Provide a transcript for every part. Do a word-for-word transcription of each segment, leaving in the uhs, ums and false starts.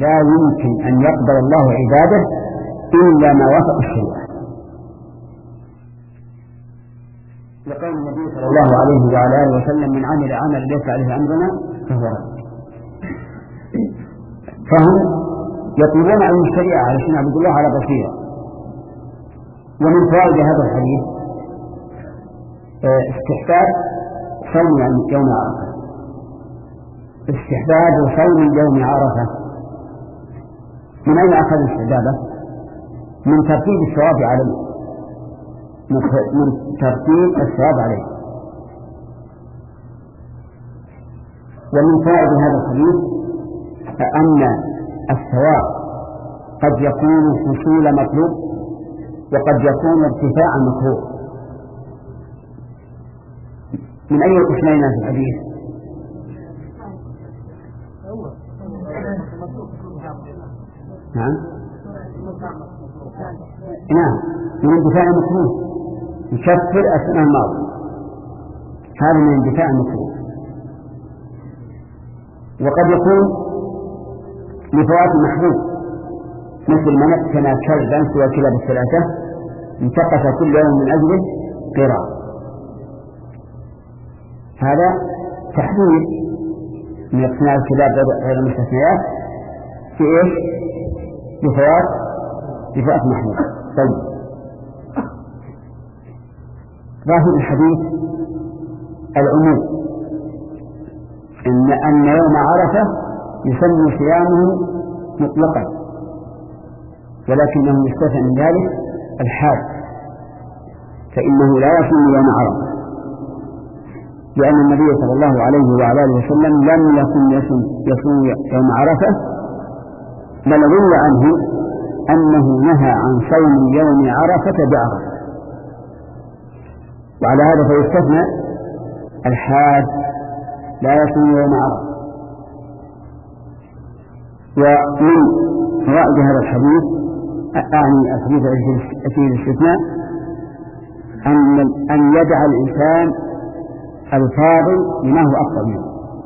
لا يمكن أن يقبل الله عباده إلا ما وافق الشريعة. لقول النبي صلى الله عليه وعلى آله وسلم: من عمل عملا ليس عليه أمرنا فهو رد. فهم يطلبون علم الشريعة علشان يعبدوا الله على بصيرة. ومن فوائد هذا الحديث استحباب صوم يوم عرفة. استحباب صوم يوم عرفة من أين أخذ الاستحباب؟ من ترتيب الثواب عليه، من ترتيب الثواب عليه. ومن فوائد هذا الحديث أن الثواب قد يكون حصول مطلوب وقد يكون ارتفاع مكروه. من أي قسمين في الحديث؟ نعم نعم من اندفاع مكروه، يكفر السنة الماضية، هذا من اندفاع مكروه. وقد يكون لفوات محبوب، مثل من اقتنى كلبا سوى كلاب الثلاثة انتقص كل يوم من أجله قراء، هذا تحديد من اقتناء الكلاب غير المستثنيات في ايش؟ لفوات لفوات محبوب. طيب، ظاهر الحديث العموم، إن أن يوم عرفة يسمى صيامه مطلقا، ولكنه يستثنى من ذلك الحاج، فإنه لا يصوم يوم عرفة، لأن النبي صلى الله عليه وعلى آله وسلم لم يكن يصوم يوم عرفة، بل روي عنه أنه نهى عن صوم يوم عرفة بعرفة. وعلى هذا فيستثنى الحاج لا يصوم يوم عرفة. ومن فوائد هذا الحديث، أعني الحديث فيه الاستثناء، أن أن يدع الإنسان الفاضل لما هو أفضل منه.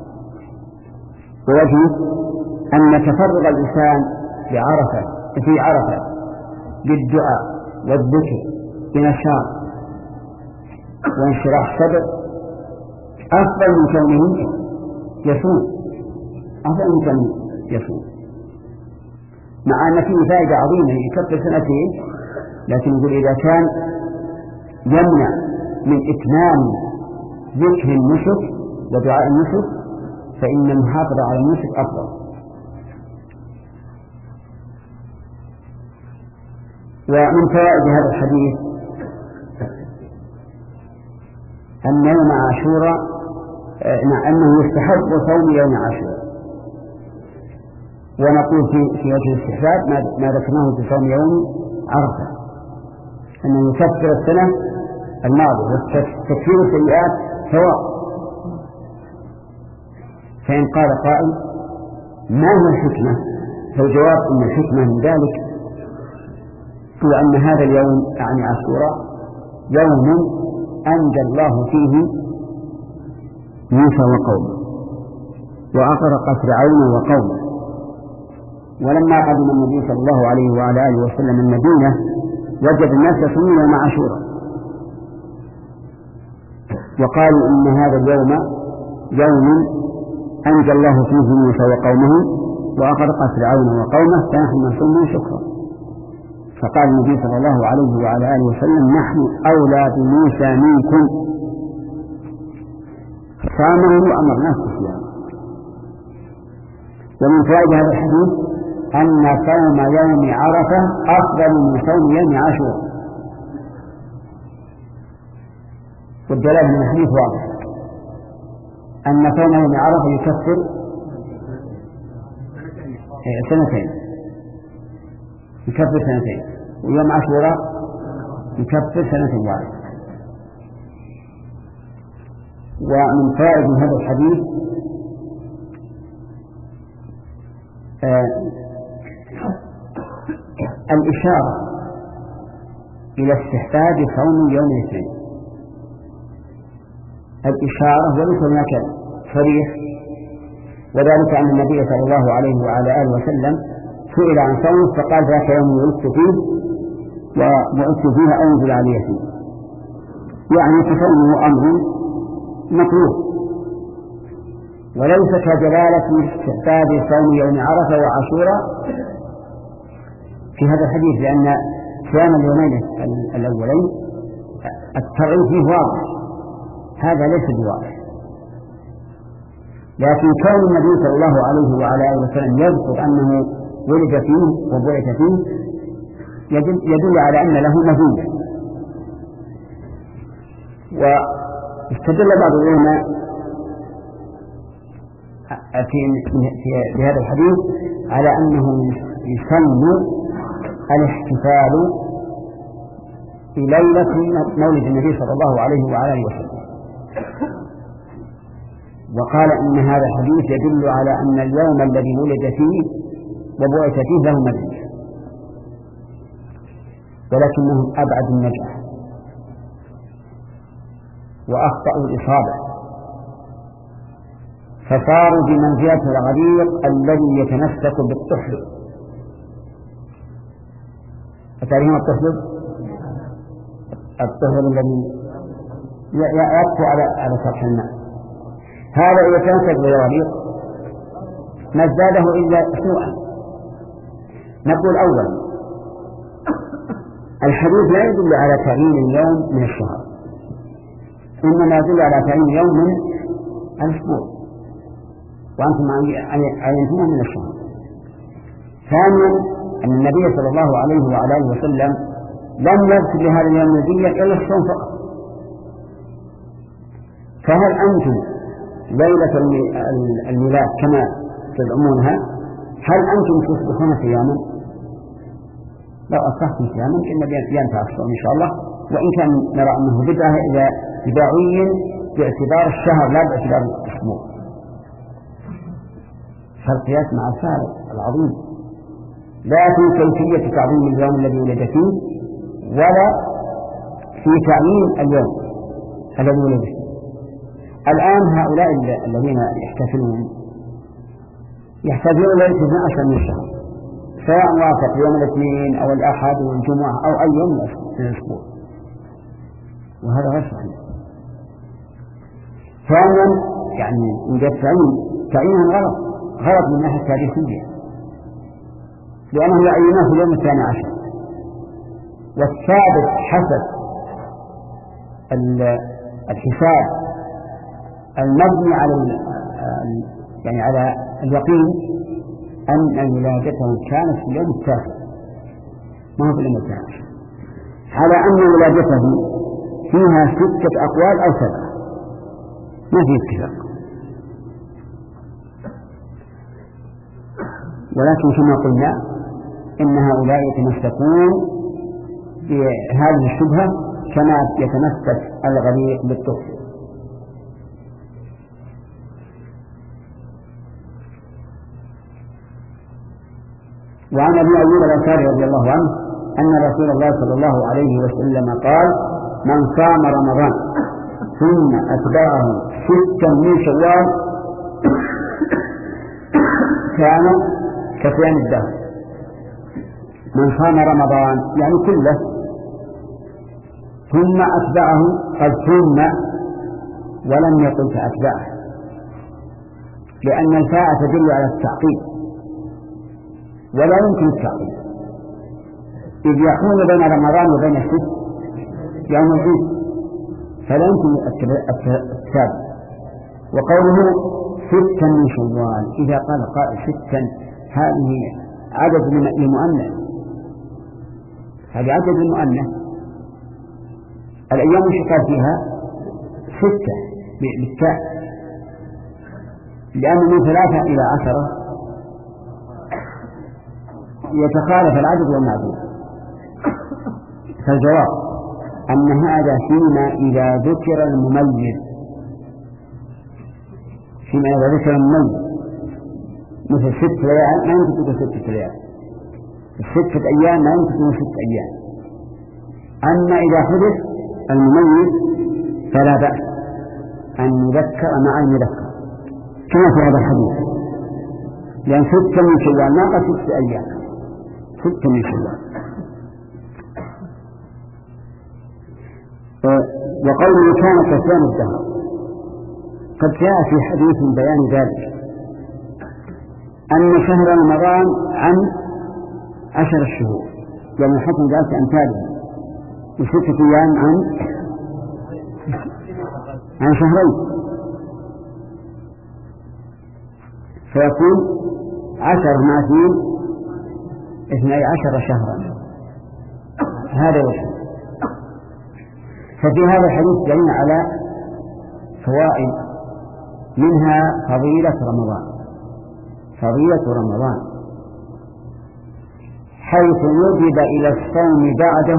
ووجهه أن تفرغ الإنسان بعرفة في عرفة بالدعاء والذكر بنشاط وانشراح صدر أفضل من كونه يصوم، أفضل من كونه يصوم، مع أن فيه فائدة عظيمة يكفر سنتين، لكن يقول إذا كان يمنع من إتمام ذكر النسك ودعاء النسك فإن المحافظة على النسك أفضل. ومن فوائد هذا الحديث أن يوم عاشوراء أنه يستحب صوم يوم عاشوراء، ونقول في في وجه الاستحباب ما ذكرناه في صوم يوم عرفة، أنه يكفر السنة الماضية، وتكفير السيئات سواء. فإن قال قائل ما هو الحكمة؟ فالجواب أن الحكمة من ذلك هو أن هذا اليوم يعني عاشوراء يوم أنجى الله فيه موسى وقومه وأغرق فرعون وقومه. ولما قدم النبي صلى الله عليه وعلى آله وسلم المدينة وجد الناس يصومون يوم عاشوراء، وقالوا إن هذا اليوم يوم أنجى الله فيه موسى وقومه وأغرق فرعون وقومه فنحن نصوم شكرا. فقال النبي صلى الله عليه وعلى آله وسلم نحن أولى بموسى منكم، صامه وأمرناه بالصيام. ومن فوائد هذا الحديث أن صوم يوم عرفة أفضل من صوم يوم عاشوراء، والدلالة من الحديث واضح أن صوم يوم عرفة يكفر سنتين يكفر سنتين ويوم عاشوراء يكفر سنة واحدة. ومن فائدة هذا الحديث آه الإشارة إلى استحباب صوم يوم الاثنين، الإشارة وليس هناك صريح وذلك أن النبي صلى الله عليه وعلى آله وسلم سئل عن صوم فقال ذاك يوم ولدت فيه وبعثت فيه أو أنزل علي فيه، يعني فصومه أمر مطلوب، وليس كجلالة استحباب صوم يوم عرفة وعاشوراء في هذا الحديث، لأن صيام اليومين الأولين الترغيب فيه واضح، هذا ليس بواضح. لكن كون النبي صلى الله عليه وعلى آله وسلم يذكر أنه ولد فيه وبعث فيه يدل, يدل على أن له مزية. واستدل بعض العلماء في هذا الحديث على أنه يسن الاحتفال بليلة مولد النبي صلى الله عليه وعلى آله وسلم، وقال إن هذا الحديث يدل على أن اليوم الذي ولد فيه وبعث فيه له مزية، ولكنهم أبعد النجاح وأخطأوا الإصابة، فصاروا بمنزلة الغريق الذي يتمسك بالطحلب. أتعرفون الطحلب؟ الطحلب الذي يطفو على على سطح الماء، هذا يتمسك بالغريق ما ازداده إلا سوءا. نقول أولا الحديث لا يدل على تعيين اليوم من الشهر، إنما يدل على تعيين يوم من الأسبوع، وأنتم عينتموه من الشهر. ثانيا أن النبي صلى الله عليه وعلى آله وسلم لم يذكر لهذا اليوم مزية إلا الصوم فقط. فهل أنتم ليلة الميلاد كما تزعمونها هل أنتم تصبحون صياما؟ لو أصبحتم صياما إن ينفع الصوم إن شاء الله، وإن كان نرى أنه بدعة إذا بدعوي باعتبار الشهر لا باعتبار الأسبوع. فالقياس مع الفارق العظيم لا في كيفية تعظيم اليوم الذي ولد فيه ولا في تعيين اليوم الذي ولد فيه. الآن هؤلاء الذين يحتفلون يحتفلون ليلة اثني عشر من الشهر، سواء وافق يوم الاثنين أو الأحد والجمعة أو أي يوم من الأسبوع، وهذا غير صحيح. ثانيا يعني يوجد تعيين تعيين غلط غلط من الناحية التاريخية، لأنه يعيناه في اليوم الثاني عشر، والثابت حسب الحساب المبني على يعني على اليقين أن ولادته كانت في اليوم التاسع ما هو في اليوم التاسع، على أن ولادته فيها ستة أقوال أو سبعة ما في اتفاق. ولكن كما قلنا إن هؤلاء يتمسكون بهذه الشبهة كما يتمسك الغريق بالطفل. وعن أبي أيوب الأنصاري رضي الله عنه أن رسول الله صلى الله عليه وسلم قال: من صام رمضان ثم أتبعه ستا من شوال كان كصيام الدهر. من صام رمضان يعني كله، ثم أتبعه قد ثم ولم يقل فأتبعه، لأن الفاء تدل على التعقيد ولا يمكن التعقيد، إذ يحول بين رمضان وبين الست يوم العيد فلا يمكن التتابع. وقوله ستا من شوال، إذا قال قائل ستا هذه عدد لمؤنث، هذه عدد لمؤنث، الأيام الشقاء فيها ستة بالتاء، لأن من ثلاثة إلى عشرة يتخالف العدد والمعدود. فالجواب أن هذا فيما إذا ذكر المميز، فيما إذا ذكر المميز مثل ست ليال ما يمكن تكون ستة ليال، ستة أيام ما يمكن تكون ست أيام. أما إذا حدث المميز فلا بأس أن يذكر مع المذكر كما في هذا الحديث. لأن ستة من شوال ناقص ست أيام، ستة من شوال. وقوله كان كصيام الدهر قد جاء في حديث بيان ذلك، أن شهر رمضان عن عشر الشهور، يعني حكم ذلك أمثاله، وستة أيام عن عن شهرين، فيكون عشر مع اثنين اثني عشر شهرا. هذا وجه. ففي هذا الحديث دليل على فوائد، منها فضيلة رمضان، فضيلة رمضان حيث وجب إلى الصوم بعده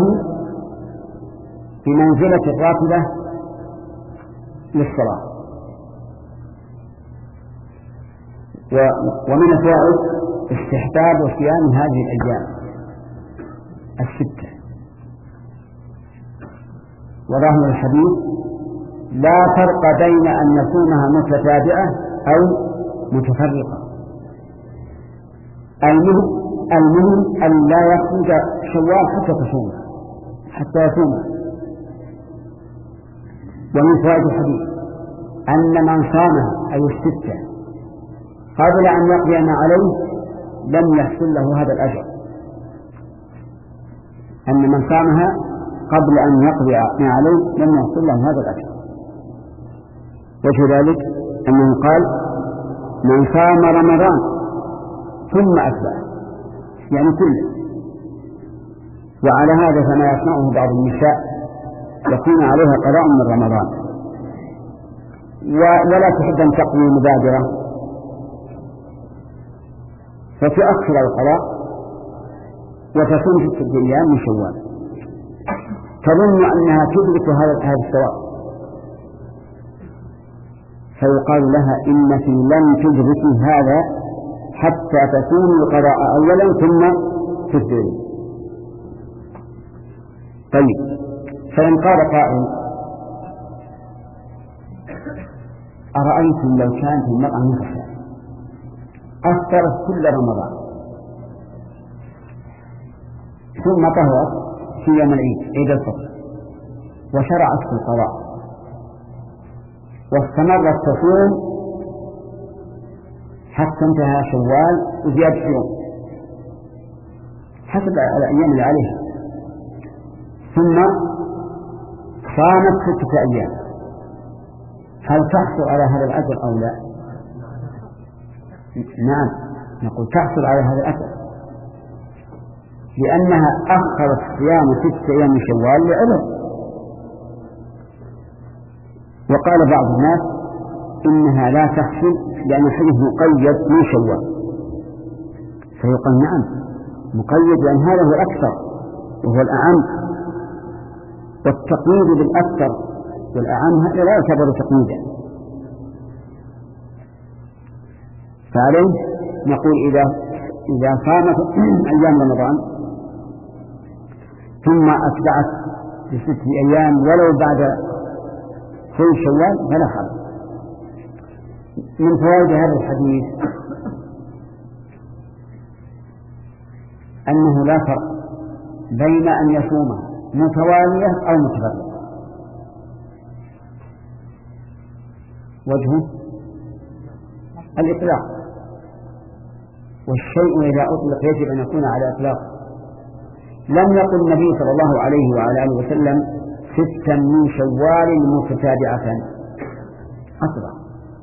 بمنزلة الراتبة للصلاة. ومن الفوائد استحباب وصيام هذه الأيام الستة. وظاهر الحديث لا فرق بين أن يصومها متتابعة أو متفرقة، المهم المهم أن لا يخرج شوال حتى تصومها حتى يصومها. ومن فوائد الحديث أن من صامها أي الستة قبل أن يقضي ما عليه لم يحصل له هذا الأجر، أن من صامها قبل أن يقضي ما عليه لم يحصل له هذا الأجر. وجه ذلك أنه قال من صام رمضان ثم أتبعه، يعني كله. وعلى هذا فما يصنعه بعض النساء يكون عليها قضاء من رمضان ولا تحب أن تقضي مبادرة فتؤخر القضاء وتصوم ستة أيام من شوال، تظن أنها تدرك هذا الثواب، فيقال لها إنك لن تدركي هذا حتى تكون القضاء أولا ثم تفطري. طيب، فإن قال قائل أرأيتم لو كانت المرأة نفسها أفطرت كل رمضان ثم طهرت في يوم العيد عيد الفطر وشرعت في القضاء واستمرت تصوم حتى انتهى شوال وزيادة يوم حسب الأيام اللي عليها، ثم صامت ستة أيام، هل تحصل على هذا الأجر أو لا؟ نعم، نقول تحصل على هذا الأجر، لأنها أخرت صيام ستة أيام من شوال لعذر. وقال بعض الناس إنها لا تحصل لأن الحديث مقيد من شوال، فيقال نعم مقيد لأن هذا هو الأكثر وهو الأعم، والتقييد بالأكثر والأعم هذا لا يعتبر تقييدا. فعليه نقول إذا إذا صامت أيام رمضان ثم أتبعت بست أيام ولو بعد كل شوال فلا حرج. من فوائد هذا الحديث أنه لا فرق بين أن يصومها متوالية أو متفرقة. وجهه الإطلاق، والشيء إذا أطلق يجب أن يكون على إطلاق. لم يقل النبي صلى الله عليه وعلى آله وسلم ستا من شوال متتابعة أطلق.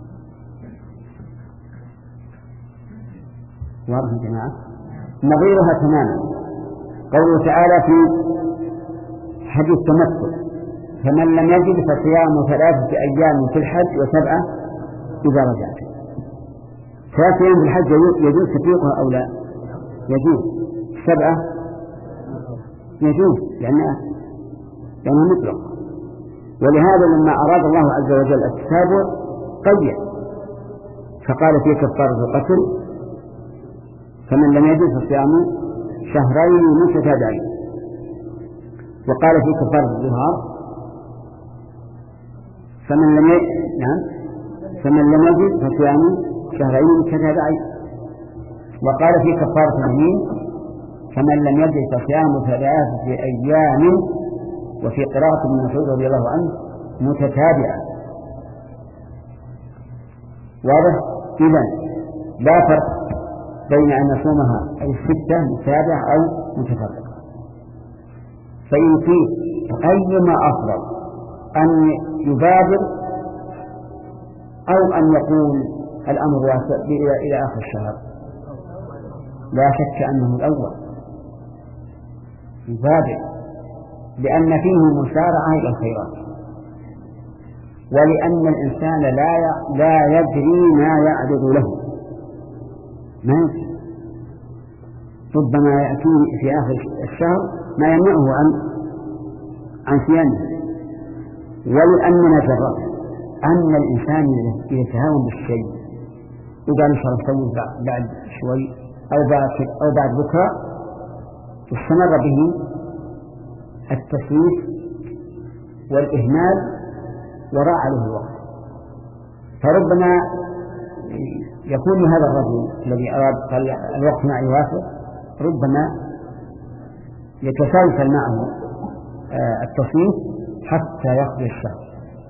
واضح يا جماعة؟ نظيرها تماما قوله تعالى في حديث التمتع فمن لم يجد فصيام ثلاثة أيام في الحج وسبعة إذا رجعت. ثلاثة أيام في الحج يجوز تفريقها أو لا؟ يجوز. سبعة يجوز لأنها لأنها مطلق. ولهذا لما أراد الله عز وجل التتابع قيد فقال في كفارة القتل فمن لم يجد فصيام شهرين متتابعين، وقال في كفارة الظهار فمن لم يجد نعم فمن لم يجد فصيام شهرين متتابعين. وقال في كفارة اليمين فمن لم يجد فصيام ثلاثة أيام، وفي قراءة ابن مسعود رضي الله عنه متتابعة. واضح؟ إذن لا فرق بين أن نصومها أي الستة متابعة أو متفرقة. فإن فيه أيما أفضل أن يبادر أو أن يكون الأمر واسع إلى آخر الشهر، لا شك أنه الأول يبادر، لأن فيه مسارعة إلى الخيرات، ولأن الإنسان لا لا يدري ما يعرض له، ما يدري، ربما يأتيه في آخر الشهر ما يمنعه عن عن صيامه. ولأننا جربنا أن الإنسان إذا يتهاون بالشيء وقال إن شاء الله أسوي بعد شوي أو بعد أو بعد بكرة، استمر به التسويف والإهمال وراء عليه الوقت. فربما يكون هذا الرجل الذي أراد قال الوقت معي واسع، ربما يتسلسل معه التصويف حتى يقضي الشهر.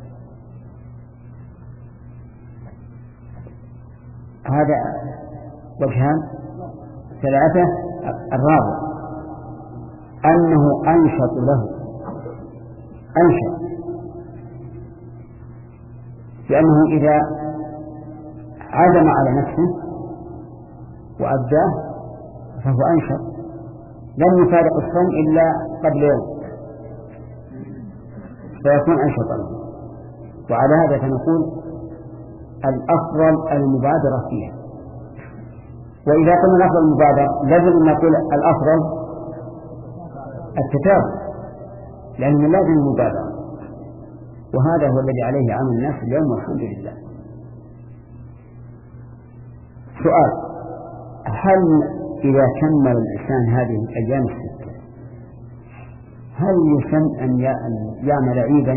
هذا وجهان ثلاثة. الرابع أنه أنشط له، أنشط، لأنه إذا عزم على نفسه وأبداه فهو أنشط، لم يفارق الصوم إلا قبل يوم فيكون أنشط له. وعلى هذا فنقول الأفضل المبادرة فيها. وإذا قلنا الأفضل المبادرة لازم أن نقول الأفضل التتابع، لأنه لازم المبادرة، وهذا هو الذي عليه عمل الناس اليوم والحمد لله. سؤال: هل إذا كمل الإنسان هذه الأيام الستة هل يسن أن يعمل عيدا؟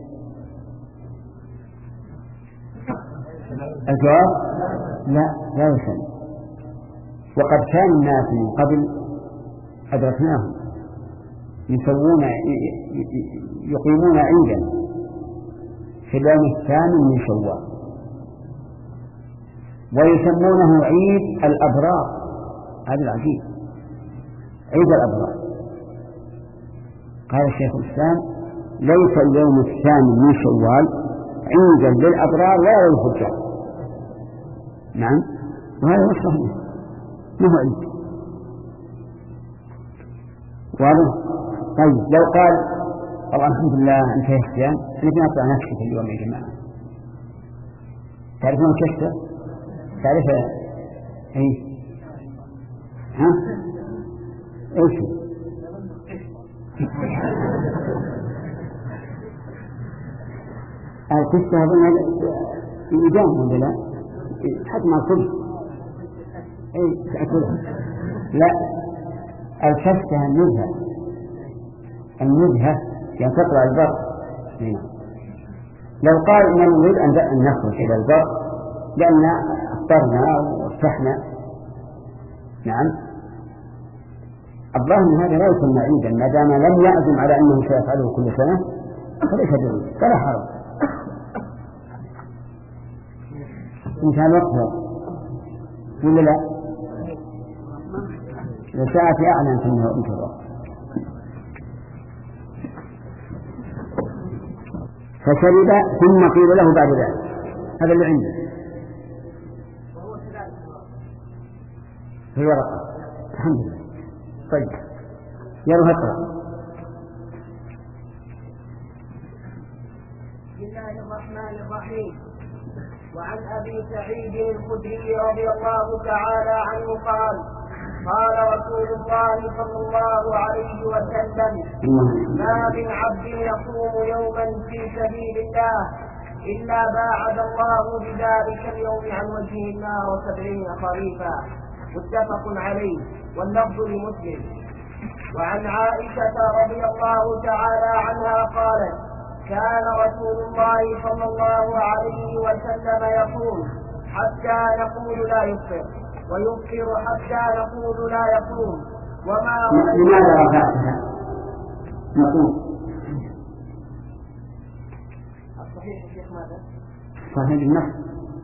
الجواب لا، لا يسن. وقد كان الناس من قبل أدركناهم يسوون يقيمون عيدا في اليوم الثامن من شوال ويسمونه عيد الأبرار. هذا العجيب، عيد الأبرار. قال الشيخ الإسلام: ليس اليوم الثامن من شوال عيدا للأبرار ولا للفجار. نعم، وهذا هو الصحيح، ما هو عيد. واضح؟ طيب لو قال والله الحمد لله انتهى الصيام، نبي نطلع نكشف اليوم يا جماعة. تعرفون الكشف؟ تعرفها؟ اي ها؟ ايش؟ الكشف هذا الإدام ولا لا؟ حتى ما كل اي تأكلها. لا، الكشف النزهة، النزهة يعني تطلع البر. لو قال إننا نريد أن نخرج إلى البر لأن أفطرنا وارتحنا، نعم، الظاهر أن هذا لا يسمى عيدا ما دام لم يعزم على أنه سيفعله كل سنة، فليس بعيد فلا حرج. إن كان وقتها ولا لا؟ لساعة أعلم أنه أنت الوقت. فشرب ثم قيل له بعد ذلك. هذا اللي عنده في ورقة. الحمد لله. طيب يلا اقرأ. بسم الله الرحمن الرحيم. وعن أبي سعيد الخدري رضي الله تعالى عنه قال: قال رسول الله صلى الله عليه وسلم: ما من عبد يصوم يوما في سبيل الله إلا باعد الله بذلك اليوم عن وجهه النار سبعين خريفا. متفق عليه، واللفظ لمسلم. وعن عائشة رضي الله تعالى عنها قالت: كان رسول الله صلى الله عليه وسلم يصوم حتى نقول لا يفطر، ويفطر حتى نقول لا يصوم. وما لماذا رفعتها؟ نقول الصحيح يا شيخ ماذا؟ صحيح النص.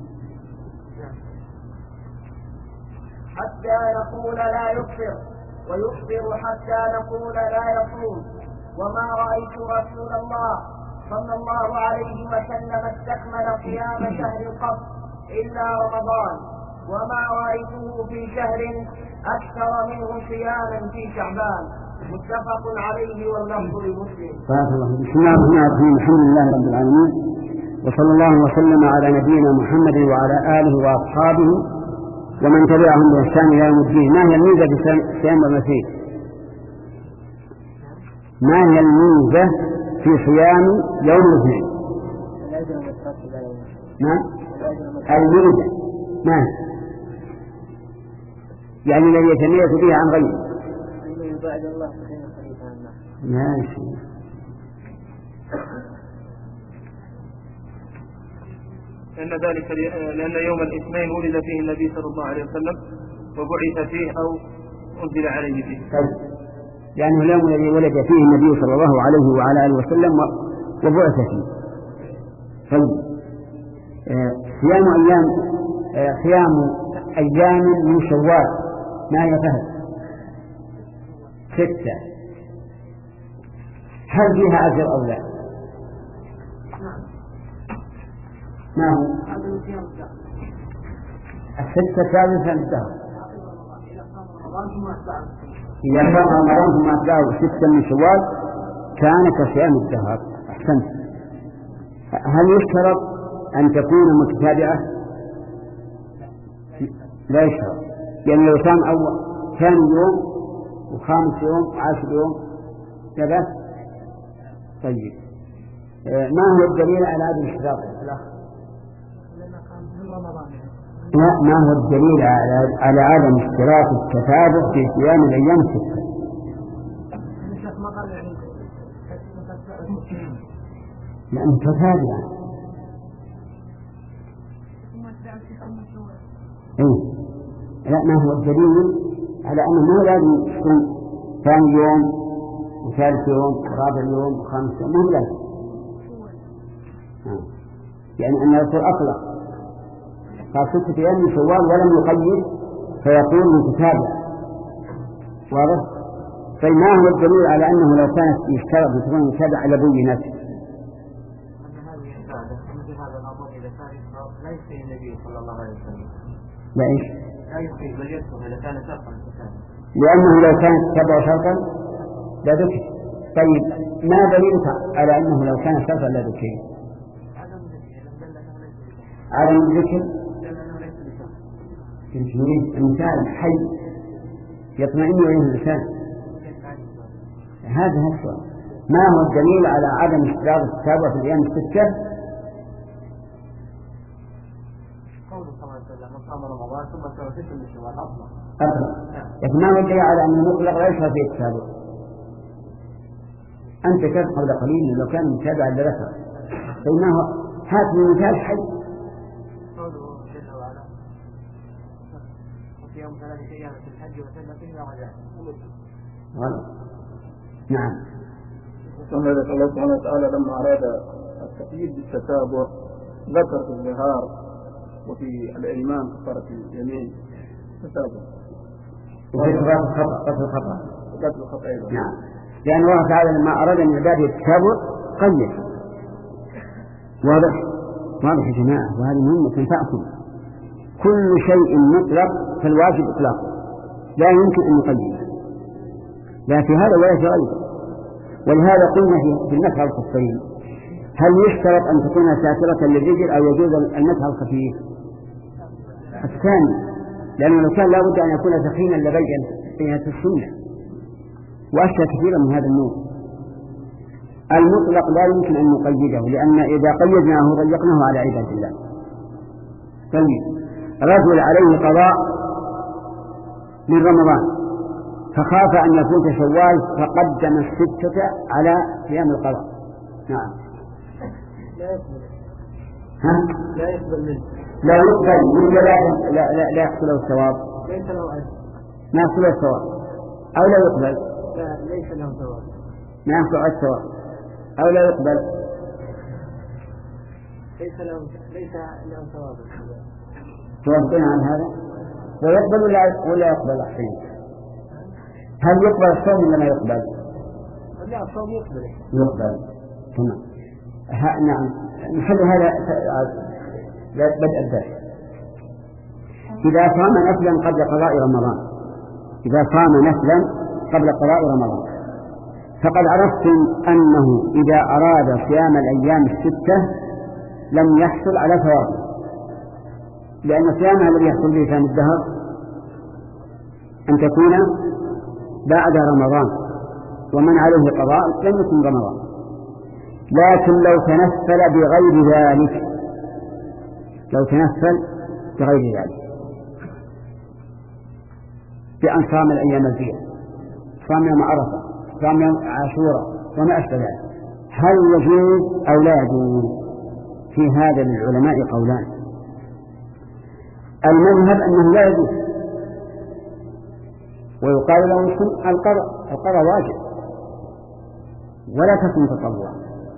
حتى نقول لا يفطر ويفطر حتى نقول لا يصوم. وما رأيت رسول الله صلى الله عليه وسلم استكمل صيام شهر قط إلا رمضان، وما رأيته في شهر أكثر منه صياما في شعبان. متفق عليه واللفظ لمسلم. بسم الله الرحمن الرحيم. الحمد لله رب العالمين، وصلى الله وسلم على نبينا محمد وعلى آله وأصحابه ومن تبعهم بإحسان إلى يوم الدين. ما هي الميزة في صيام المسيح؟ ما هي الميزة في صيام يوم الاثنين؟ نعم الميزة ما هي؟ يعني الذي يتميز به عن غيره. ماشي. لأن ذلك لأن يوم الاثنين ولد فيه النبي صلى الله عليه وسلم وبعث فيه أو أنزل عليه فيه. طيب. لأنه اليوم الذي ولد فيه النبي صلى الله عليه وعلى آله وسلم وبعث فيه. طيب. صيام أيام صيام أيام من شوال ما هي فهد؟ ستة. هل فيها أجر أو لا؟ ما هو؟ الستة ثالثا الدهر. إذا كان رمضان ثم أتباعه ستة من شوال كان كصيام الدهر. أحسنت. هل يشترط أن تكون متتابعة؟ لا يشترط، يعني لو كان أول ثاني يوم وخامس يوم وعاشر يوم كذا. طيب. ما هو الدليل على هذا الاشتراط الأخ؟ لا، ما هو الدليل على على عدم اشتراط التتابع في صيام الأيام الستة؟ لأن تتابع. إيه؟ لا، ما هو الدليل على أنه ما لازم يكون ثاني يوم وثالث يوم ورابع يوم وخامس يوم؟ ما هو لازم. يعني أن الرسول أطلق قال ستة أيام من شوال ولم يقيد فيقول متتابع. واضح؟ فما هو الدليل على أنه لو كانت يشترط أن تكون متتابعة لبينت؟ لا يكفي النبي صلى الله عليه وسلم. لا إيش؟ لا يكفي بل يكفي إذا كان شرطا. لأنه لو كان تتبع شرطا لا ذكر. طيب، ما دليلك على أنه لو كان شرطا لا ذكر؟ عدم الذكر. الإنسان حي يطمئن إليه الإنسان. هذا هو السؤال. ما هو الدليل على عدم اشتراط التتابع في الأيام الستة؟ قوله صلى الله عليه وسلم من صام رمضان ثم ترى ستة من شوال أفضل. لكن ما هو الدليل على أن المطلق لا يشرع فيه التتابع؟ أنت كذب قبل قليل لو كان متابعا لذكر. فإنه هات من مثال حي. يوم ثلاثة أيام في الحج وسنة إلى رجاء. نعم. وهذا الله سبحانه وتعالى لما أراد التقييد بالتتابع ذكر في الظهار وفي الإيمان كفارة اليمين تتابع. وفي كفارة الخطأ قتل الخطأ. قتل الخطأ أيضا. نعم. لأن الله تعالى لما أراد من عباده التتابع قيد. واضح؟ واضح يا جماعة، وهذه مهمة تنفعكم. كل شيء مطلق فالواجب إطلاقه لا يمكن أن يقيد، لا في هذا ولا في غيره. ولهذا قلنا في المسح الخفين هل يشترط أن تكون ساترة للرجل أو يجوز المسح الخفيف؟ الثاني، لأنه لو كان لا بد أن يكون ثقيلا لبين بينة السنة وأشياء كثيرة من هذا النوع. المطلق لا يمكن أن نقيده، لأن إذا قيدناه ضيقناه على عباد الله. طيب، رجل عليه قضاء من رمضان فخاف أن يفوت شوال فقدم الستة على صيام القضاء. نعم. لا يقبل. ها؟ لا يقبل منه. لا يقبل منه لا لا لا, لا يحصل له الثواب. ليس له أجر ما يحصل الثواب أو لا يقبل ليس له ثواب ما يحصل الثواب أو لا يقبل ليس له ليس له ثواب. توافقين عن هذا؟ ويقبل ولا ولا يقبل أحسن؟ هل يقبل الصوم ولا ما يقبل؟ لا الصوم يقبل. يقبل تمام. نعم نحل هذا بدء الدرس. إذا صام نفلا قبل قضاء رمضان إذا صام نفلا قبل قضاء رمضان فقد عرفتم أنه إذا أراد صيام الأيام الستة لم يحصل على ثوابه، لأن صيامها الذي يحصل به صيام الدهر أن تكون بعد رمضان، ومن عليه قضاء لم يكن رمضان. لكن لو تنفل بغير ذلك لو تنفل بغير ذلك بأن صام الأيام البيض، صام يوم عرفة، صام يوم عاشوراء وما أشبه ذلك، هل يجوز أو لا يجوز؟ في هذا للعلماء قولان. المذهب أنه لا يجوز، ويقال له القضاء القضاء واجب ولا تكن تطوعا،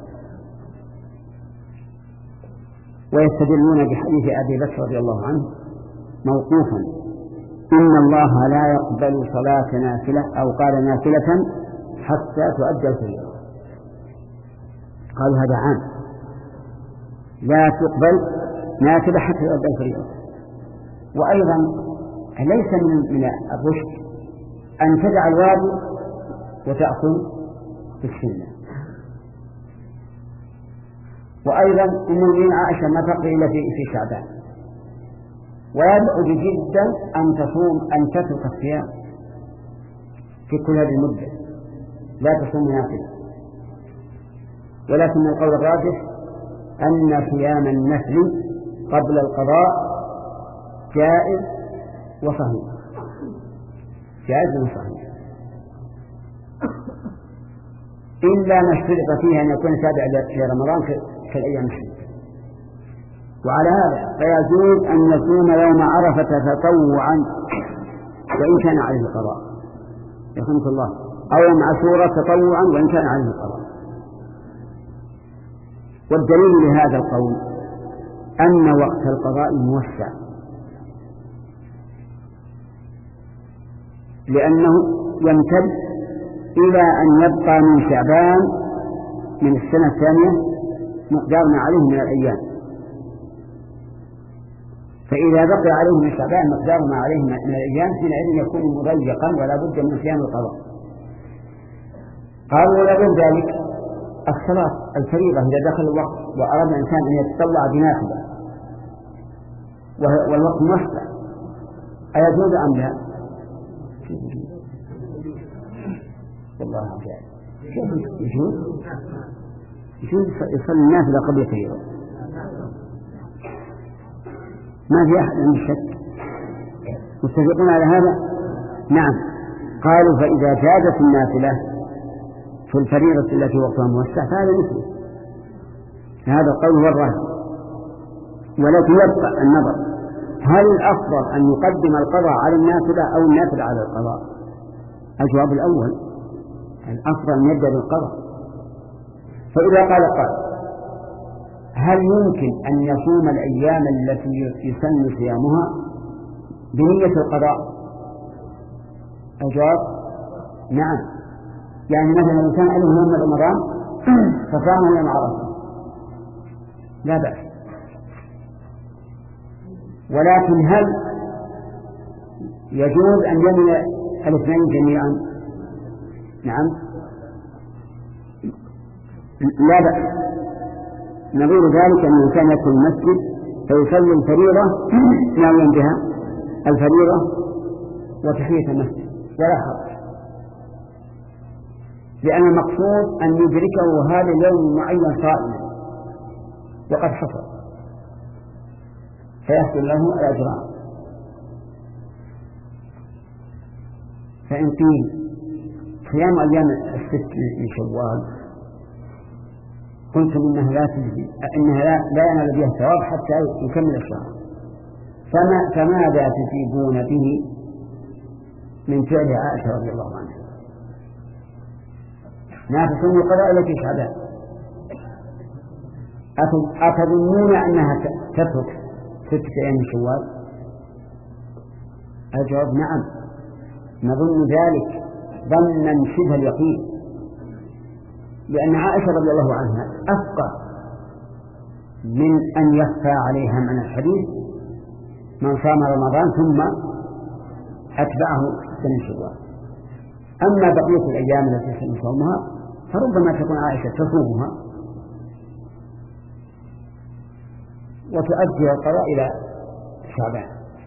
ويستدلون بحديث أبي بكر رضي الله عنه موقوفا: إن الله لا يقبل صلاة نافلة أو قال نافلة حتى تؤدى الفريضة. قالوا هذا عام، لا تقبل نافلة حتى تؤدى الفريضة. وأيضا ليس من من الرشد أن تدع الواجب وتأخذ بالسنة. وأيضا أم المؤمنين عائشة ما تقضي إلا في في شعبان، ويبعد جدا أن تصوم أن تترك الصيام في كل هذه المدة، لا تصوم نافلة. ولكن القول الراجح أن صيام النفل قبل القضاء جائز وصحيح، جائز وصحيح، إلا ما اشترط فيه أن يكون تابع لرمضان كالأيام الستة. وعلى هذا فيجوز أن يصوم يوم عرفة تطوعا وإن كان عليه القضاء، يرحمك الله، أو يوم عاشوراء تطوعا وإن كان عليه القضاء. والدليل لهذا القول أن وقت القضاء موسع، لأنه يمتد إلى أن يبقى من شعبان من السنة الثانية مقدار ما عليه من الأيام. فإذا بقي عليه من شعبان مقدار ما عليه من الأيام حينئذ يكون مضيقا ولا بد من صيام القضاء. قالوا ولا بد ذلك الصلاة الفريضة إذا دخل الوقت وأراد الإنسان أن يتطلع بنافلة والوقت موسع أيجوز أم لا؟ والله عجائب، يجوز يجوز يصلي النافلة قبل الفريضة، ما في أحد من الشك. متفقون على هذا؟ نعم. قالوا فإذا جازت النافلة في الفريضة التي وقتها موسع فهذا مثله، هذا القول هو الراجح. ولكن يبقى النظر: هل الأفضل أن يقدم القضاء على النافلة أو النافلة على القضاء؟ الجواب الأول، الأفضل أن يبدأ بالقضاء. فإذا قال قال: هل يمكن أن يصوم الأيام التي يسن صيامها بنية القضاء؟ الجواب نعم. يعني مثلا لو كان عليه يوم رمضان فصام يوم عرفة لا بأس. ولكن هل يجوز أن ينوي الاثنين جميعا؟ نعم لا بأس. نظير ذلك أن كان يدخل المسجد فيصلي الفريضة ناويا بها الفريضة وتحية المسجد ولا حرج، لأن المقصود أن يدركه هذا اليوم المعين صائما وقد حصل فيحصل له الأجران. فإن قيل صيام أيام الست من شوال قلتم إنها لا تجزي، إنها لا, لا ينال بها الثواب حتى يكمل الشهر، فما فماذا تجيبون به من فعل عائشة رضي الله عنها. ما تصوم القضاء التي شعبان. أتظنون أنها تترك ستة أيام من شوال؟ الجواب نعم، نظن ذلك ظنا شبه اليقين، لأن عائشة رضي الله عنها أفقه من أن يخفى عليها من الحديث من صام رمضان ثم أتبعه ستة من شوال. أما بقية الأيام التي يتم صومها فربما تكون عائشة تصومها وتؤدي القضاء إلى شعبان.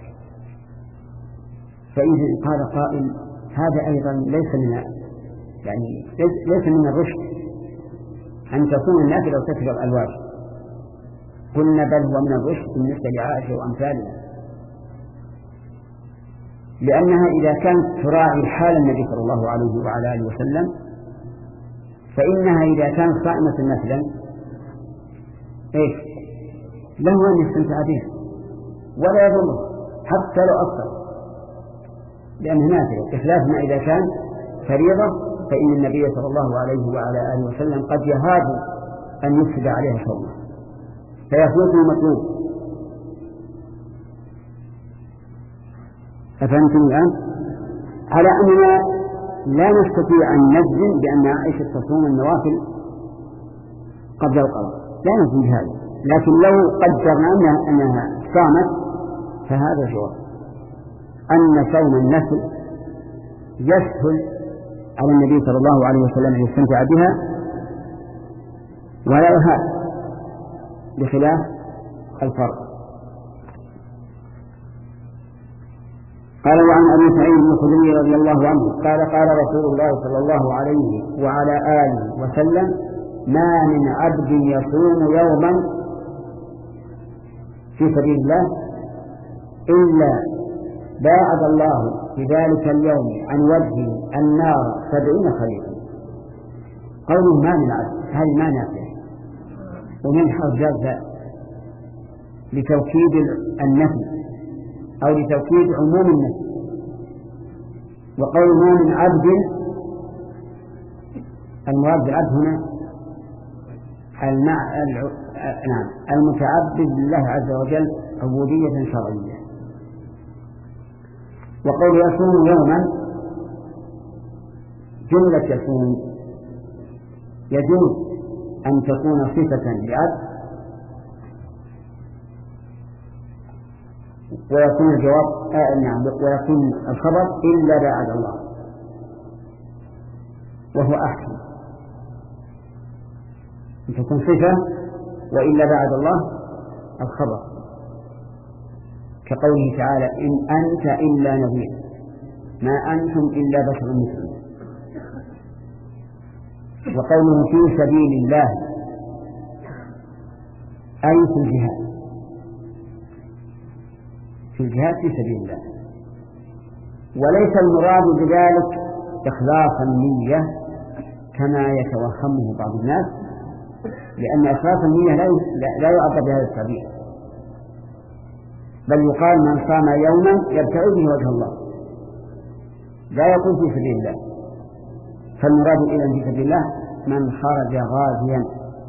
فإذا قال قائل هذا أيضا ليس من يعني ليس من الرشد أن تكون النافلة وتتبع الواجب. قلنا بل هو من الرشد بالنسبة لعائشة وأمثالها، لأنها إذا كانت تراعي حال النبي صلى الله عليه وعلى آله وسلم فإنها إذا كانت صائمة مثلا إيش له أن يستمتع بها ولا يضره حتى لو أفطر، لأنها نافلة، بخلاف ما إذا كان فريضة فإن النبي صلى الله عليه وعلى آله وسلم قد يهاب أن يفسد عليها صومه فيفوته مطلوب. أفهمتم الآن؟ على أننا لا نستطيع أن نجزم بأن عائشة تصوم النوافل قبل القضاء، لا نجزم بهذا، لكن لو قدرنا أنها, أنها صامت فهذا جواب أن صوم النفل يسهل على النبي صلى الله عليه وسلم أن يستمتع بها ولا يهاب، بخلاف الفرق. قال وعن أبي سعيد الخدري رضي الله عنه قال قال رسول الله صلى الله عليه وعلى آله وسلم ما من عبد يصوم يوما في سبيل الله إلا باعد الله في ذلك اليوم عن وجهه النار سبعين خريفا. قوله ما من عبد هذه ما نافع ومن حرجات لتوكيد النفي أو لتوكيد عموم النفي. وقول ما من عبد المراد بالعبد هنا المع... نعم المتعبد لله عز وجل عبودية شرعية. وقول يصوم يوما جملة يصوم يجوز أن تكون صفة لعبد ويكون الجواب آه نعم ويكون الخبر إلا بعد الله، وهو أحسن أن تكون صفة وإلا بعد الله الخبر، كقوله تعالى إن أنت إلا نذير ما أنتم إلا بشر مثلنا. وقوله في سبيل الله أي في الجهاد، في الجهاد في سبيل الله، وليس المراد بذلك إخلاص النية كما يتوهمه بعض الناس، لأن إخلاص النية لا يعبر بهذا التعبير، بل يقال من صام يوما يبتغي به وجه الله لا يكون في سبيل الله. فالمراد إذن في سبيل الله من خرج غازيا،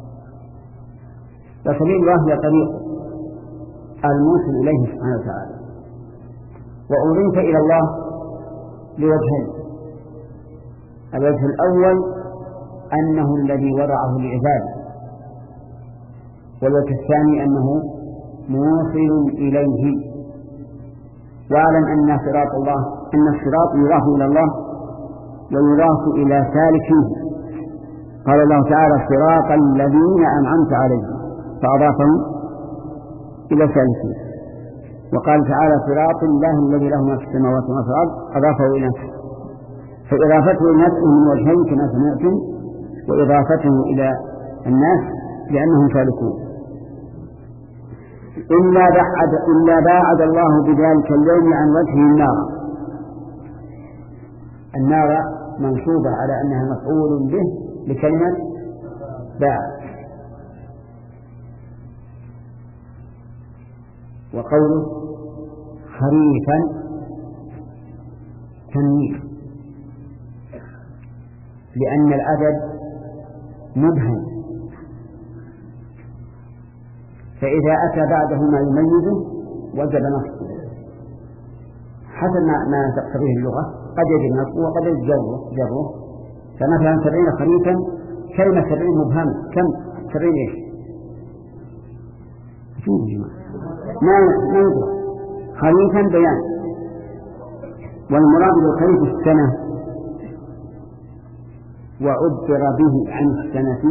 وسبيل الله هي طريق الموصل إليه سبحانه وتعالى. وأضيف إلى الله لوجهين: الوجه الأول أنه الذي وضعه لعباده، والوجه الثاني أنه موصل إليه. واعلم أن صراط الله أن الصراط يضاف إلى الله ويضاف إلى سالكيه. قال الله تعالى صراط الذين أنعمت عليهم فأضافهم إلى سالكيه، وقال تعالى صراط الله الذي له ما في السماوات وما في الأرض أضافه إلى نفسه. فإضافته إلى نفسه من وجهين كما سمعتم، وإضافته إلى الناس لأنهم سالكون. إلا بعد, إلا باعد الله بذلك اليوم عن وجهه النار. النار منصوبة على أنها مفعول به لكلمة باعد. وقوله خريفا التنوير، لأن العدد مبهم، فإذا أتى بعده ما يميزه وجب نصبه حسب ما تقتضيه اللغة، قد يجب نصبه وقد يجب جره, جره. فمثلا سبعين خريفا، كلمة سبعين مبهمة، كم سبعين إيش؟ ما ما يدرك. خريفا بيان، والمراد بالخريف السنة، وعبر به عن السنة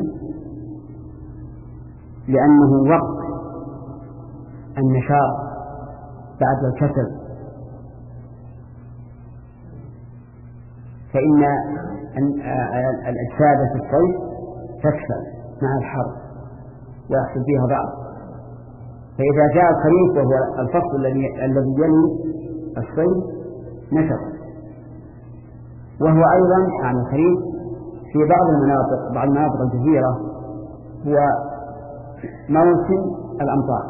لأنه وقت النشاط بعد الكسل، فإن الأجساد في الصيف تكسل مع الحر ويحصل فيها ضعف، فإذا جاء الخريف وهو الفصل الذي الذي يلي الصيف نشط. وهو أيضا عن الخريف في بعض المناطق بعض المناطق الجزيرة هو موسم الأمطار،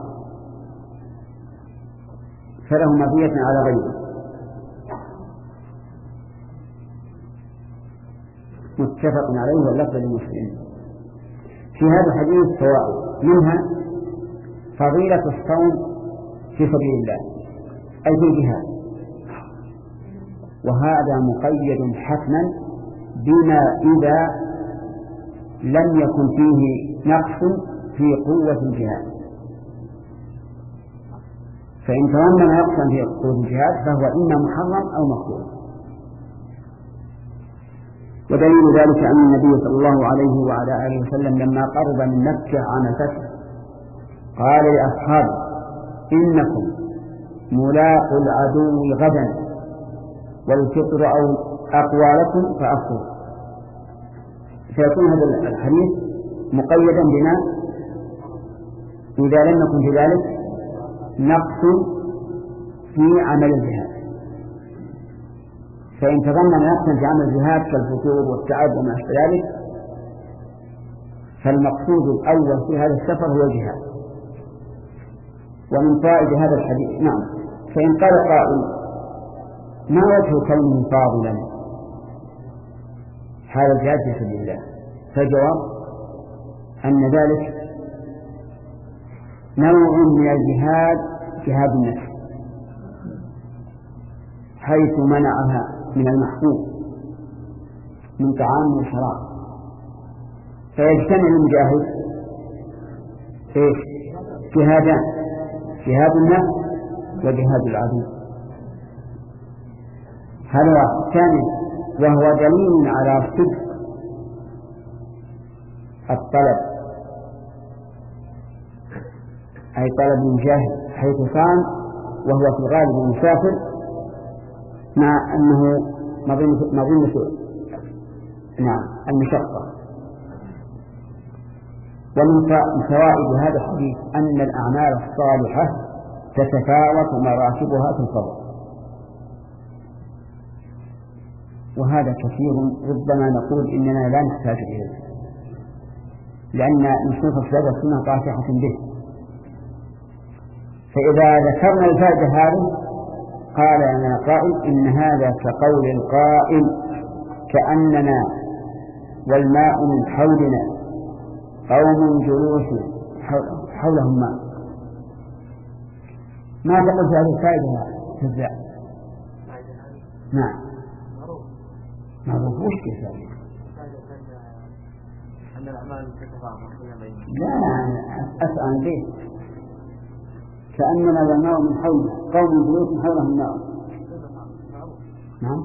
فله مزية على غيره. متفق عليه واللفظ للمسلمين. في هذا الحديث فوائد، منها فضيلة الصوم في سبيل الله أي في الجهاد، وهذا مقيد حتما بما إذا لم يكن فيه نقص في قوة الجهاد، فإن تضمن نقصا في قوة الجهاد فهو إما محرم أو مكروه. ودليل ذلك أن النبي صلى الله عليه وعلى آله وسلم لما قرب من مكة عام الفتح قال لأصحابه: إنكم ملاقوا العدو غدا والفطر أو أقوالكم فأفطروا. فيكون هذا الحديث مقيدا بما إذا لم يكن في ذلك نقص في عمل الجهاد، فإن تضمن نقصا في عمل الجهاد كالفتور والتعب وما أشبه ذلك فالمقصود الأول في هذا السفر هو الجهاد. ومن فائدة هذا الحديث نعم فإن قال قائل: ما وجه كونه فاضلا هذا الجهاد في سبيل الله؟ فالجواب أن ذلك نوع من الجهاد، جهاد النفس، حيث منعها من المحبوب من طعام وشراب، فيجتمع المجاهد ايش؟ جهادان: جهاد النفس وجهاد العدو. هذا واحد. ثاني، وهو دليل على صدق الطلب، أي طلب المجاهد حيث كان وهو في الغالب مسافر مع أنه مظنة نعم المشقة. ومن فوائد هذا الحديث أن الأعمال الصالحة تتفاوت مراتبها في الفضل، وهذا كثير ربما نقول إننا لا نحتاج إليه، لأن نصوص السادة السنة قاطعة به. فإذا ذكرنا الفائدة هذه قال لنا قائل: إن هذا كقول القائل كأننا والماء من حولنا قوم جلوس حولهم ماء. ما تقول في هذه الفائدة تزع؟ نعم معروف. وش كيف ذلك؟ أن الأعمال تتفاضل. لا أسأل ليه؟ كأننا والماء من حولنا قوم جلوس حولهم ماء. نعم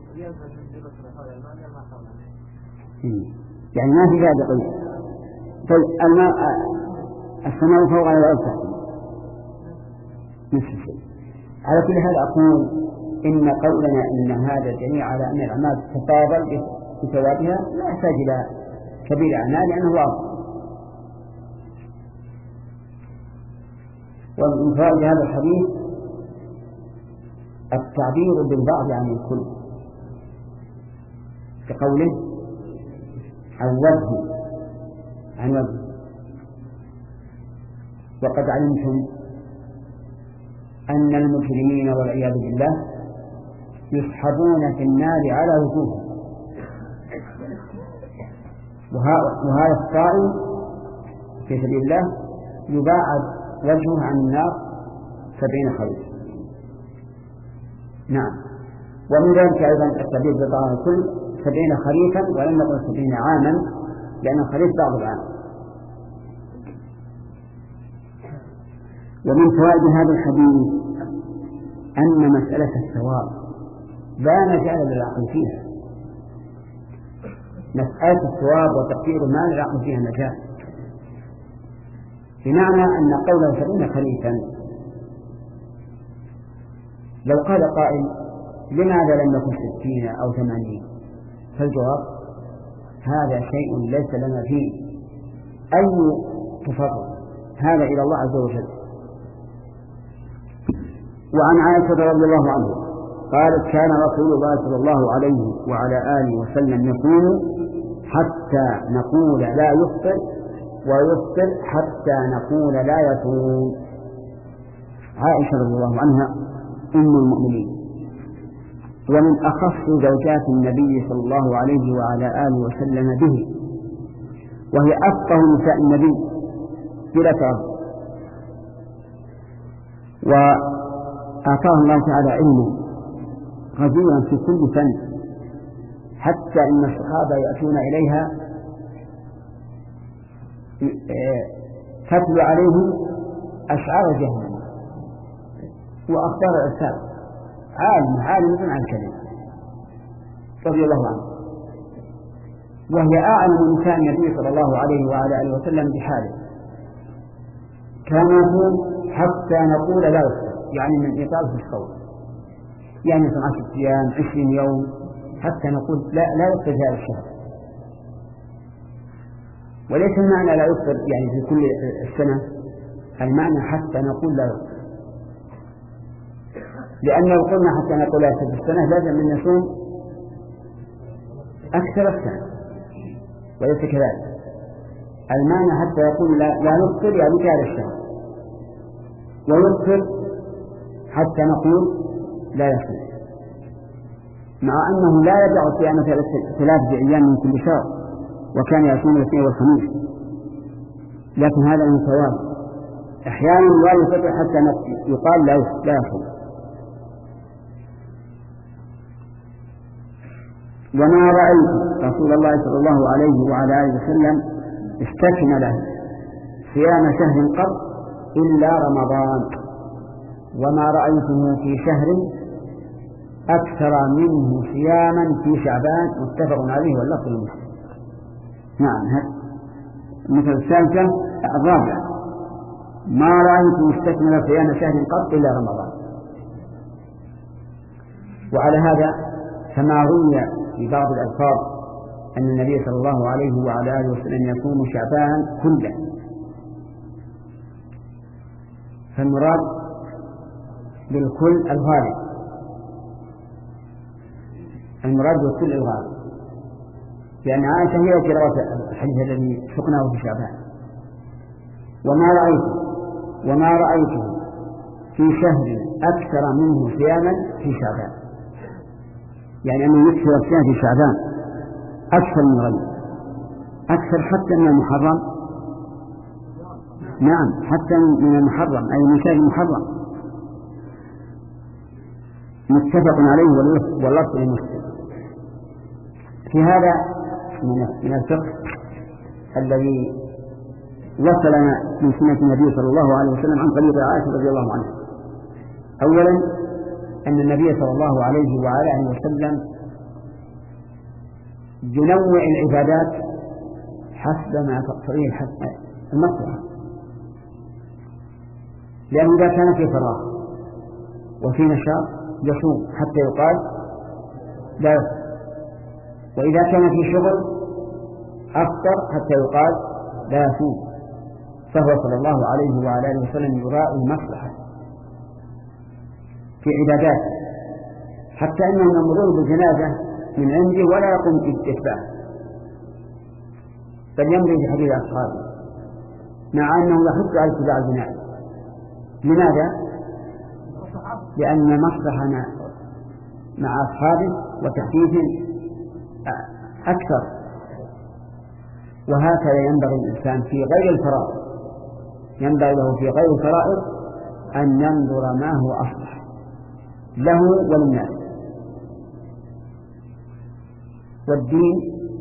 يعني ما في فائدة قوية. فالماء السماء فوق على الأرض تحت نفس الشيء. على كل هذا أقول إن قولنا إن هذا الجميع على أن الأعمال تتفاضل بثوابها لا يحتاج إلى كبير أعمال لأنه واضح. ومن فوائد هذا الحديث التعبير بالبعض عن الكل، كقوله عن وجه عن وجه. وقد علمتم أن المجرمين والعياذ بالله يسحبون في النار على وجوههم، وهذا الصائم في سبيل الله يباعد وجهه عن النار سبعين خريفا. نعم. ومن ذلك أيضا التعبير بالظاهر الكل سبعين خريفا، ولم نقل سبعين عاما لأن الخريف بعض العام. ومن فوائد هذا الحديث أن مسألة الثواب لا مجال للعقل فيها. مسألة الثواب وتقدير ما للعقل فيها مجال، بمعنى أن قوله سبعين خريفا لو قال قائل لماذا لم يكن ستين أو ثمانين، فالجواب هذا شيء ليس لنا فيه أي تفرق، هذا إلى الله عز وجل. وعن عائشة رضي الله عنها قالت كان رسول الله صلى الله عليه وعلى آله وسلم يصوم حتى نقول لا يفطر، ويفطر حتى نقول لا يصوم. عائشة رضي الله عنها أم المؤمنين، ومن أخص زوجات النبي صلى الله عليه وعلى آله وسلم به، وهي أفقه نساء النبي بلا تردد، وآتاه الله تعالى علما غزيرا في كل فن، حتى إن الصحابة يأتون إليها تتلو عليهم أشعار جهنم وأخبار الإرسال، عالم عالم عن كلمة رضي الله عنه، وهي أعلم نساء النبي صلى الله عليه وعلى آله وسلم بحاله. كان يقول حتى نقول لا يفطر، يعني من إطالة الصوم، يعني سمعت أيام عشرين يوم حتى نقول لا لا يفطر هذا الشهر. وليس المعنى لا يفطر يعني في كل السنة، المعنى حتى نقول لا يفطر، لأن لو قلنا حتى نقول لا يفطر في السنة لازم أن نصوم أكثر السنة، وليس كذلك. المعنى حتى يقول لا, لا نفطر يعني في هذا الشهر، ويفطر حتى نقول لا يفطر، مع أنه لا يدع صيام ثلاث أيام من كل شهر، وكان يصوم الاثنين والخميس، لكن هذا من ثواب. أحيانا لا يفطر حتى يقال لا يصوم. وما رأيت رسول الله صلى الله عليه وعلى آله وسلم استكمل صيام شهر قط إلا رمضان، وما رأيته في شهر أكثر منه صياما في شعبان، متفق عليه واللفظ المسلم. نعم. مثل الثالثة الرابعة ما رأيته استكمل صيام شهر قط إلا رمضان. وعلى هذا فما روي في بعض الألفاظ أن النبي صلى الله عليه وعلى آله وسلم يصوم شعبان كله، فالمراد بالكل الغالب، المراد بالكل الغالب، لأن عائشة هي التي روت الحديث الذي سقناه في شعبان. وما رأيته وما رأيته في شهر أكثر منه صياما في شعبان، يعني أنه يكثر الصيام في شعبان أكثر من غيره، أكثر حتى من المحرم. نعم، حتى من المحرم، أي من شهر المحرم، متفق عليه واللفظ لمسلم. في هذا من الفقه الذي وصلنا من سنة النبي صلى الله عليه وسلم عن طريق عائشة رضي الله عنها. أولا أن النبي صلى الله عليه وعلى آله وسلم ينوع العبادات حسب ما تقتضيه المصلحة، لأنه إذا كان في فراغ وفي نشاط يصوم حتى يقال لا يفطر، وإذا كان في شغل أفطر حتى يقال لا يصوم. فهو صلى الله عليه وعلى آله وسلم يراعي المصلحة في عبادات، حتى أنه يمر بالجنازة من عنده ولا يقوم بإتباعه، بل يمضي بحديث أصحابه، مع أنه يحث على اتباع الجنازة. لماذا؟ لأن مصلحة مع أصحابه وتحديث أكثر. وهكذا ينبغي الإنسان في غير الفرائض، ينبغي له في غير الفرائض أن ينظر ما هو أصلح له وللناس. والدين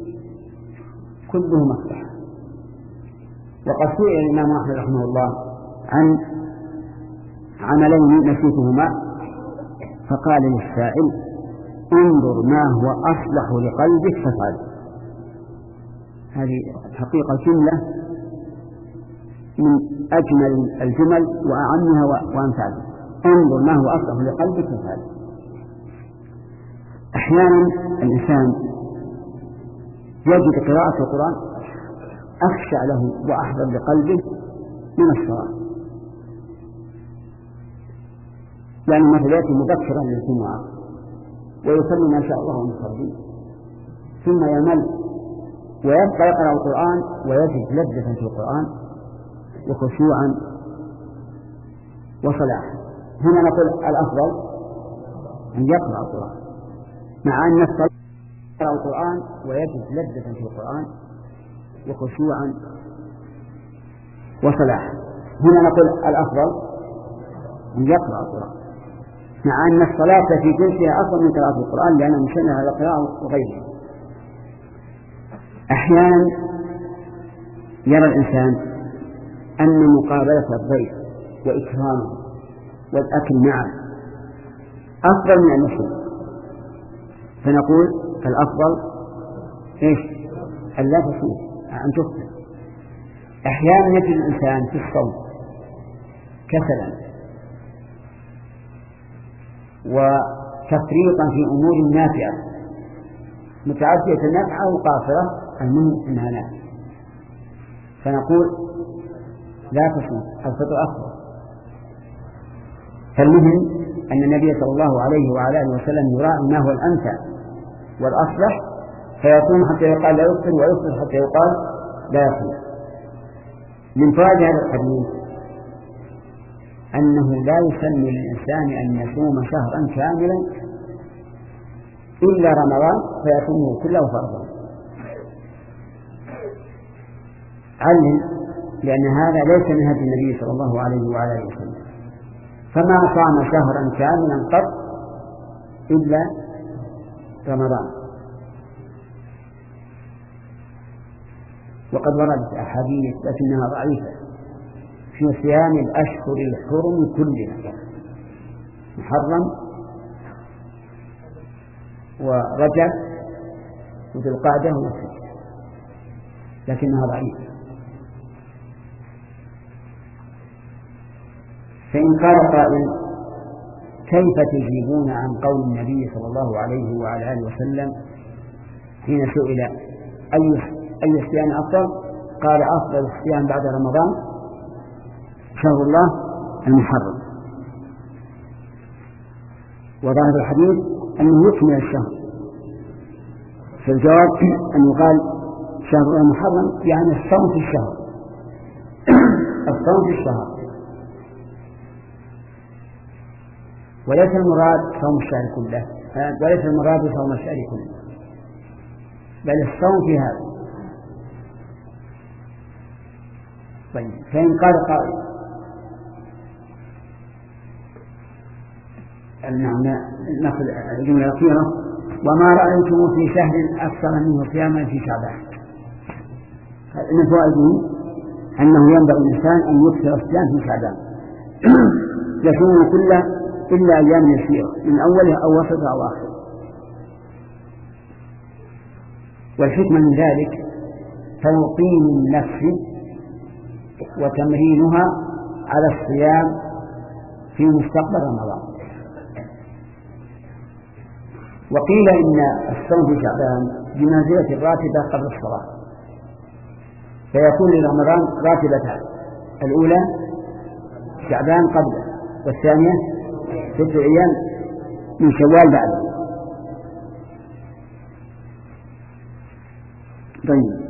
كله مصلحة. وقد سئل الإمام أحمد رحمه الله عن عملين نسيتهما فقال للسائل: انظر ما هو أصلح لقلبك فافعله. هذه حقيقة جملة من أجمل الجمل وأعمها وأنفعها. انظر ما هو أصلح لقلبك فافعله. أحيانا الإنسان يجد قراءة القرآن أخشع له وأحضر لقلبه من الصلاة، يعني مثلا يأتي مبكرا للجمعة ويصلي ما شاء الله ويصلي، ثم يمل ويبقى يقرأ القرآن ويجد لذة في القرآن وخشوعا وصلاحا. هنا نقول الأفضل أن يقرأ القرآن، مع أن الصلاة يقرأ القرآن ويجد لذة في القرآن وخشوعا وصلاحا. هنا نقول الأفضل أن يقرأ القرآن، مع أن الصلاة في جنسها أفضل من قراءة القرآن لأنها مشنة على القراءة وغيرها. أحيانا يرى الإنسان أن مقابلة الضيف وإكرامه والأكل معه أفضل من المشروع، فنقول الأفضل إيش؟ أن لا تصوم، أن تفطر. أحيانا يجد الإنسان في الصوم كسلا وتفريطا في أمور نافعة متعدية النفع أو قاصرة، المهم أنها نافعة، فنقول لا تصوم، الفطر أفضل. فالمهم أن النبي صلى الله عليه وعلى آله وسلم يراعي ما هو الأنفع والأصلح، فيصوم حتى يقال لا يفطر ويفطر حتى يقال لا يصوم. من فوائد هذا الحديث أنه لا يسن للإنسان أن يصوم شهرا كاملا إلا رمضان فيصومه كله فرضا. علم، لأن هذا ليس من هدي النبي صلى الله عليه وعلى آله وسلم، فما صام شهرا كاملا قط إلا رمضان. وقد وردت أحاديث لكنها ضعيفة في صيام الأشهر الحرم كلها، محرم ورجب وذي القعدة والحج، لكنها ضعيفة. فإن قال قائل: كيف تجيبون عن قول النبي صلى الله عليه وعلى آله وسلم حين سئل أي أي الصيام أفضل؟ قال: أفضل الصيام بعد رمضان شهر الله المحرم. وظاهر الحديث أنه يكمل الشهر، فالجواب أن يقال شهر الله المحرم يعني الصوم في الشهر الصوم في الشهر، وليس المراد صوم الشهر كله، وليس المراد صوم الشهر كله، بل الصوم في هذا. طيب، فإن قال قائل: نأخذ الجملة الأخيرة: وما رأيتم في شهر أكثر منه صياما في شعبان. من فوائده أنه ينبغي الإنسان أن يكثر الصيام في شعبان يصوم كله إلا أيام يسيرة من أولها أو وسطها أو آخره. والحكمة من ذلك توطين النفس وتمرينها على الصيام في مستقبل رمضان. وقيل إن الصوم في شعبان بمنزلة الراتبة قبل الصلاة، فيكون لرمضان راتبتان: الأولى شعبان قبله، والثانية ست أيام من شوال بعده. طيب،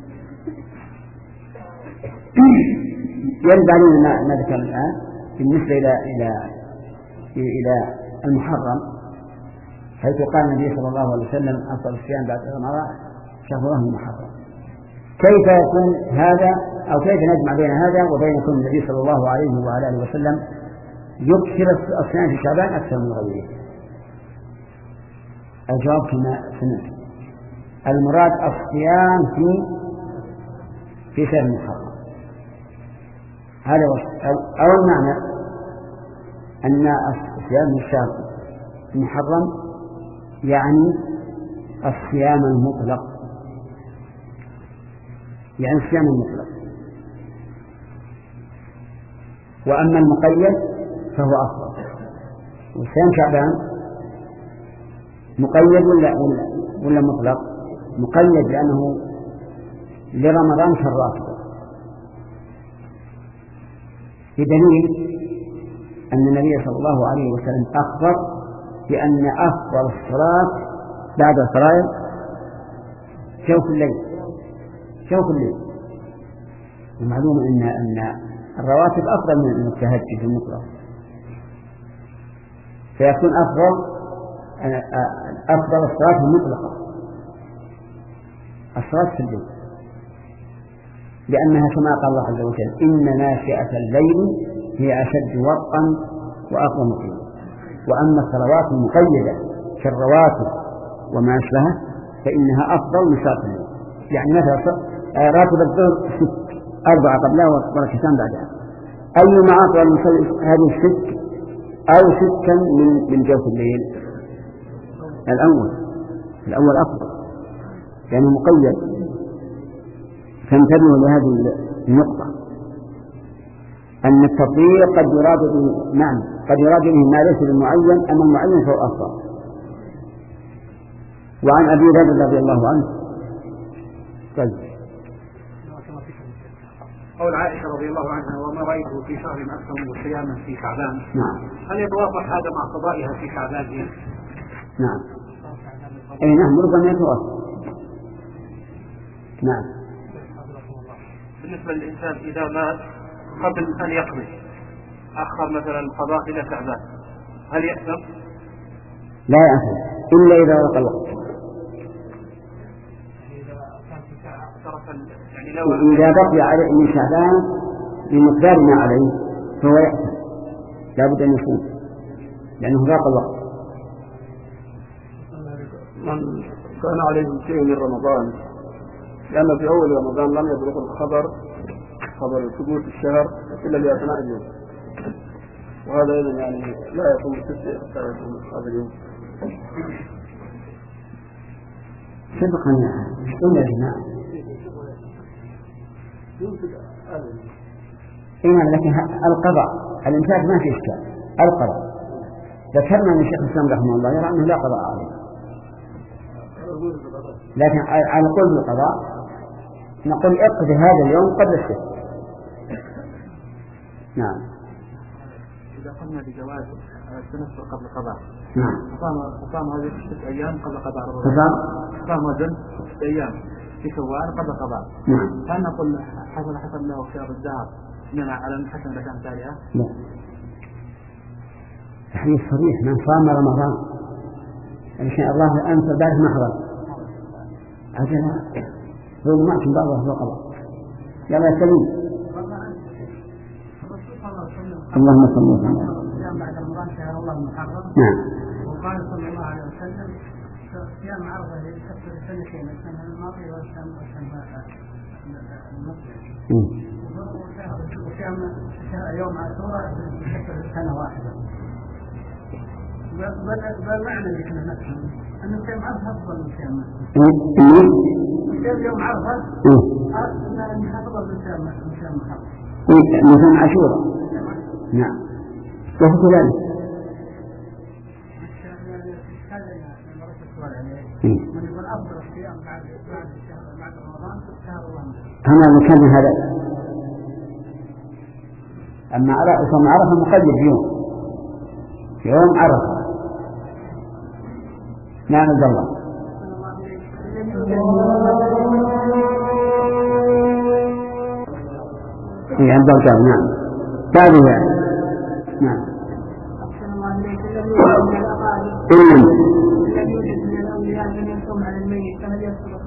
يرد علينا ما ذكر الآن بالنسبة إلى إلى إلى المحرم، حيث قال النبي صلى الله عليه وسلم أفضل الصيام بعد رمضان شهر المحرم. كيف يكون هذا أو كيف نجمع بين هذا وبين كون النبي صلى الله عليه وعلى آله وسلم يكثر الصيام في شعبان أكثر من غيره؟ الجواب كما سمعت، المراد الصيام في في شهر المحرم. هذا أو المعنى أن الصيام في الشهر المحرم يعني الصيام المطلق، يعني الصيام المطلق. وأما المقيد فهو أفضل. وصيام شعبان مقيد ولا ولا مطلق؟ مقيد لأنه لرمضان كالراتب، بدليل أن النبي صلى الله عليه وسلم أخبر بأن أفضل الصلاة بعد الفرائض شوف الليل شوف الليل. ومعلوم أن أن الرواتب أفضل من التهجد المطلق، فيكون أفضل أفضل الصلاة المطلقة الصلاة في الليل، لأنها كما قال الله عز وجل إن ناشئة الليل هي أشد وطئا وأقوم قيلا. وأما الصلوات المقيدة كالرواتب وما أشبهه فإنها أفضل من صلاة الليل. يعني مثلا راتب الظهر ست، أربعة قبلها وركعتان بعدها، أيما أطول من هذه الست أو ستا من من جوف الليل؟ الأول الأول أفضل يعني مقيد. فانتبهوا لهذه النقطة أن التطبيق قد يراد به نعم قد يراد به ما ليس بالمعين، أما المعين فهو أفضل. وعن أبي ذر رضي الله عنه طيب قول عائشة رضي الله عنها وما رأيته في شهر أكثر صياما في شعبان، نعم هل يتوافق هذا مع قضائها في شعبان؟ نعم أي نعم ربما يتوافق. نعم. بالنسبة للإنسان إذا مات قبل أن يقضي أخر مثلا القضاء إلى شعبان هل يأثم؟ لا يأثم إلا إذا وقع الوقت. إذا بقي عليه من شعبان بمقدار ما عليه فهو يأثم، لا بد أن يصوم لأنه ضاق الوقت. من كان عليه شيء من رمضان، لأن في أول رمضان لم يبلغ الخبر خبر ثبوت الشهر إلا لأثناء اليوم، وهذا أيضا يعني لا يكون ستة حتى يكون هذا اليوم. سبقا قلنا يا جماعة إيمان، لكن القضاء الإنتاج ما في إشكال. القضاء ذكرنا أن الشيخ الإسلام رحمه الله يرى أنه لا قضاء عليه، لكن على قول القضاء نقول اقضي هذا اليوم قبل الست. نعم. إذا قلنا بجواز التنفل قبل القضاء، نعم. صام هذه الست أيام قبل قضاء رمضان، صام رجل ست أيام في شوال قبل قضاء. نعم. هل نقول حصل حسب له خيار الدهر منع على الحسن إذا كان تاليها؟ لا. الحديث صريح من صام رمضان عشان الله أنت بارك محضر عجل هو معكم بعضه في القضاء. يلا سليم. اللهم صل وسلم. بعد رمضان شهر الله المحرم. نعم. وقال صلى الله عليه وسلم صيام عرضه يكفر سنتين، السنة الماضية والسنة المقبلة. وصيام يوم عاشوراء يكفر سنة واحدة. بل معنى ذلك نفسه أن صيام عرفة أفضل من صيام محرم. صيام يوم عرفة أفضل من صيام محرم. مثل عاشوراء. نعم. وهو كذلك. من يقول أفضل الصيام بعد بعد رمضان شهر الله. هنا مكان هذا. أما على صوم عرفة مقيد يوم يوم عرفة. نعم عبد الله. إيه عبد الله. نعم. بعدها. نعم. إن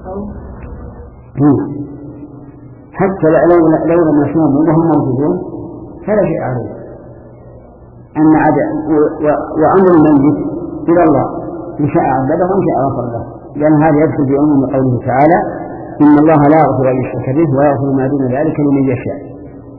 حتى لو لو لم يصوموا وهم موجودون فلا شيء عليه. أن وأمر الميت إلى الله إن شاء عذبه وإن شاء غفر له، لأن هذا يدخل في عموم قوله تعالى إن الله لا يغفر أن يشرك به ويغفر ما دون ذلك لمن يشاء.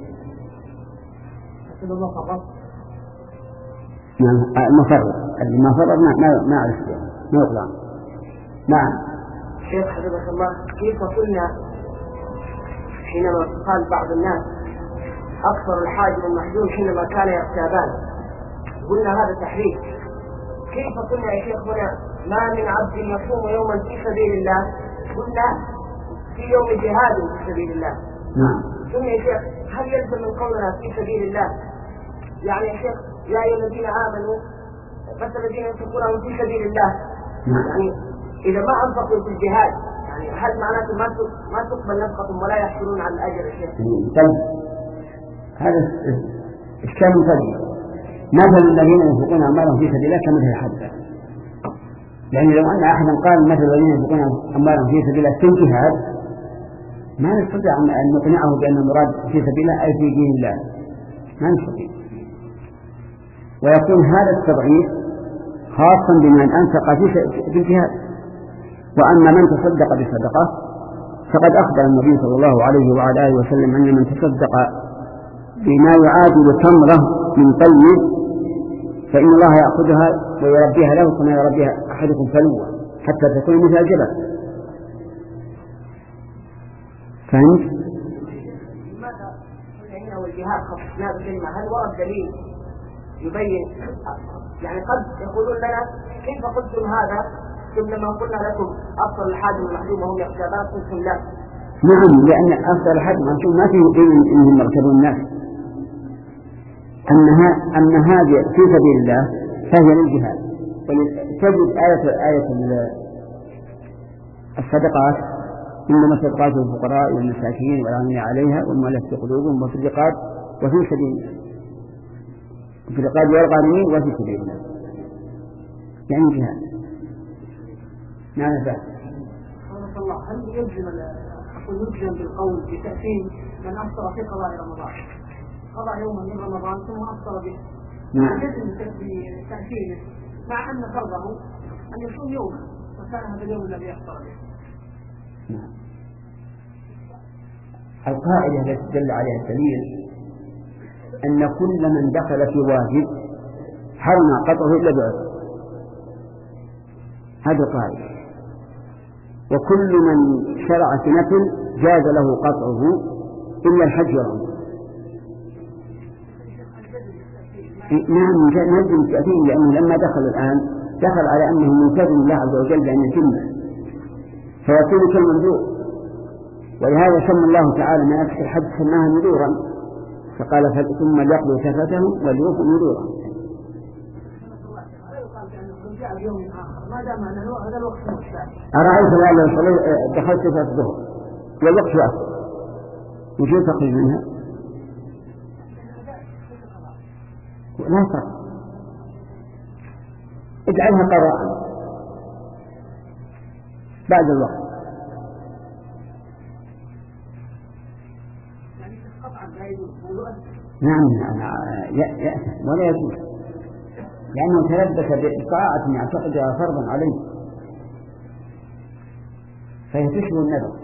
نعم المفرط المفرط ما ما ما أعرف ما يقرأ. نعم. شيخ حفظك الله، كيف قلنا حينما قال بعض الناس أكثر الحاجب المحجوم حينما كان يغتابان، قلنا هذا تحريف. كيف قلنا يا شيخ هنا ما من عبد يصوم يوما في سبيل الله، قلنا في يوم جهاد في سبيل الله. نعم. ثم يا شيخ هل يلزم من قولنا في سبيل الله يعني يا شيخ يا أيها الذين آمنوا مثل الذين ينفقون في سبيل الله؟ نعم. يعني إذا ما أنفقوا في الجهاد يعني هل معناته ما ما تقبل نفقتهم ولا يحصلون على الأجر يا شيخ؟ طيب هذا إشكال طيب. مثل الذين ينفقون أموالهم في سبيل الله كمثل الحبة، يعني لو أن أحدا قال مثل الذين ينفقون أموالهم في سبيل الله في الجهاد ما نستطيع أن نقنعه بأن المراد في سبيل الله أي في دين الله، ما نستطيع. ويكون هذا التضعيف خاصا بمن أنفق في الجهاد. وأما من تصدق بصدقة فقد أخبر النبي صلى الله عليه وعلى آله وسلم أن من تصدق بما يعادل تمرة من طيب فإن الله يأخذها ويربيها له كما يربيها أحدكم فلوة حتى تكون مثل الجبل. فهمت؟ لماذا هنا والجهاد خصصناه بكلمة؟ هل ورد دليل يبين؟ يعني قد يقولون لنا كيف قلتم هذا ثم لما قلنا لكم أفضل الحاجم المحجوم وهم يغتابان قلتم لا. نعم، لأن أفضل الحاجم المحجوم ما فيه دليل إنهم يغتابون الناس. أنها أن هذه في سبيل الله فهي للجهاد. تجد آية آية الصدقات إنما الصدقات للفقراء والمساكين والعاملين عليها والمؤلفة قلوبهم وفي الرقاب وفي سبيل الله، في الرقاب والغارمين وفي سبيل الله، يعني جهاد. ماذا؟ سبحانك الله، هل يلزم يلزم بالقول بتأثير من أفطر في قضاء رمضان؟ قضى يوما من رمضان ثم أفطر به. نعم. يلزم بتأثيره مع أن فرضه أن يصوم يوما وكان هذا اليوم الذي أفطر به. نعم. القاعدة التي دل عليها الدليل أن كل من دخل في واجب حرم قطعه إلا بعذر، هذا قاعدة. وكل من شرع في نفل جاز له قطعه إلا الحج والعمرة. نعم نجم التأثير، لأنه لما دخل الآن دخل على أنه ملتزم الله عز وجل بأن يتم فيكون كالمنذور. ولهذا سمى الله تعالى ما يكفي الحج سماها نذورا، فقال ثم ليقضوا تفتهم وليوفوا نذورا. أرأيت لو دخلت في الظهر والوقت أفضل وجود تقريب منها لا فرق، اجعلها قضاء بعد الوقت. نعم يأثم ولا يجوز، لأنه تلبس بطاعة يعتقدها فرضا عليه فهي تشبه النذر.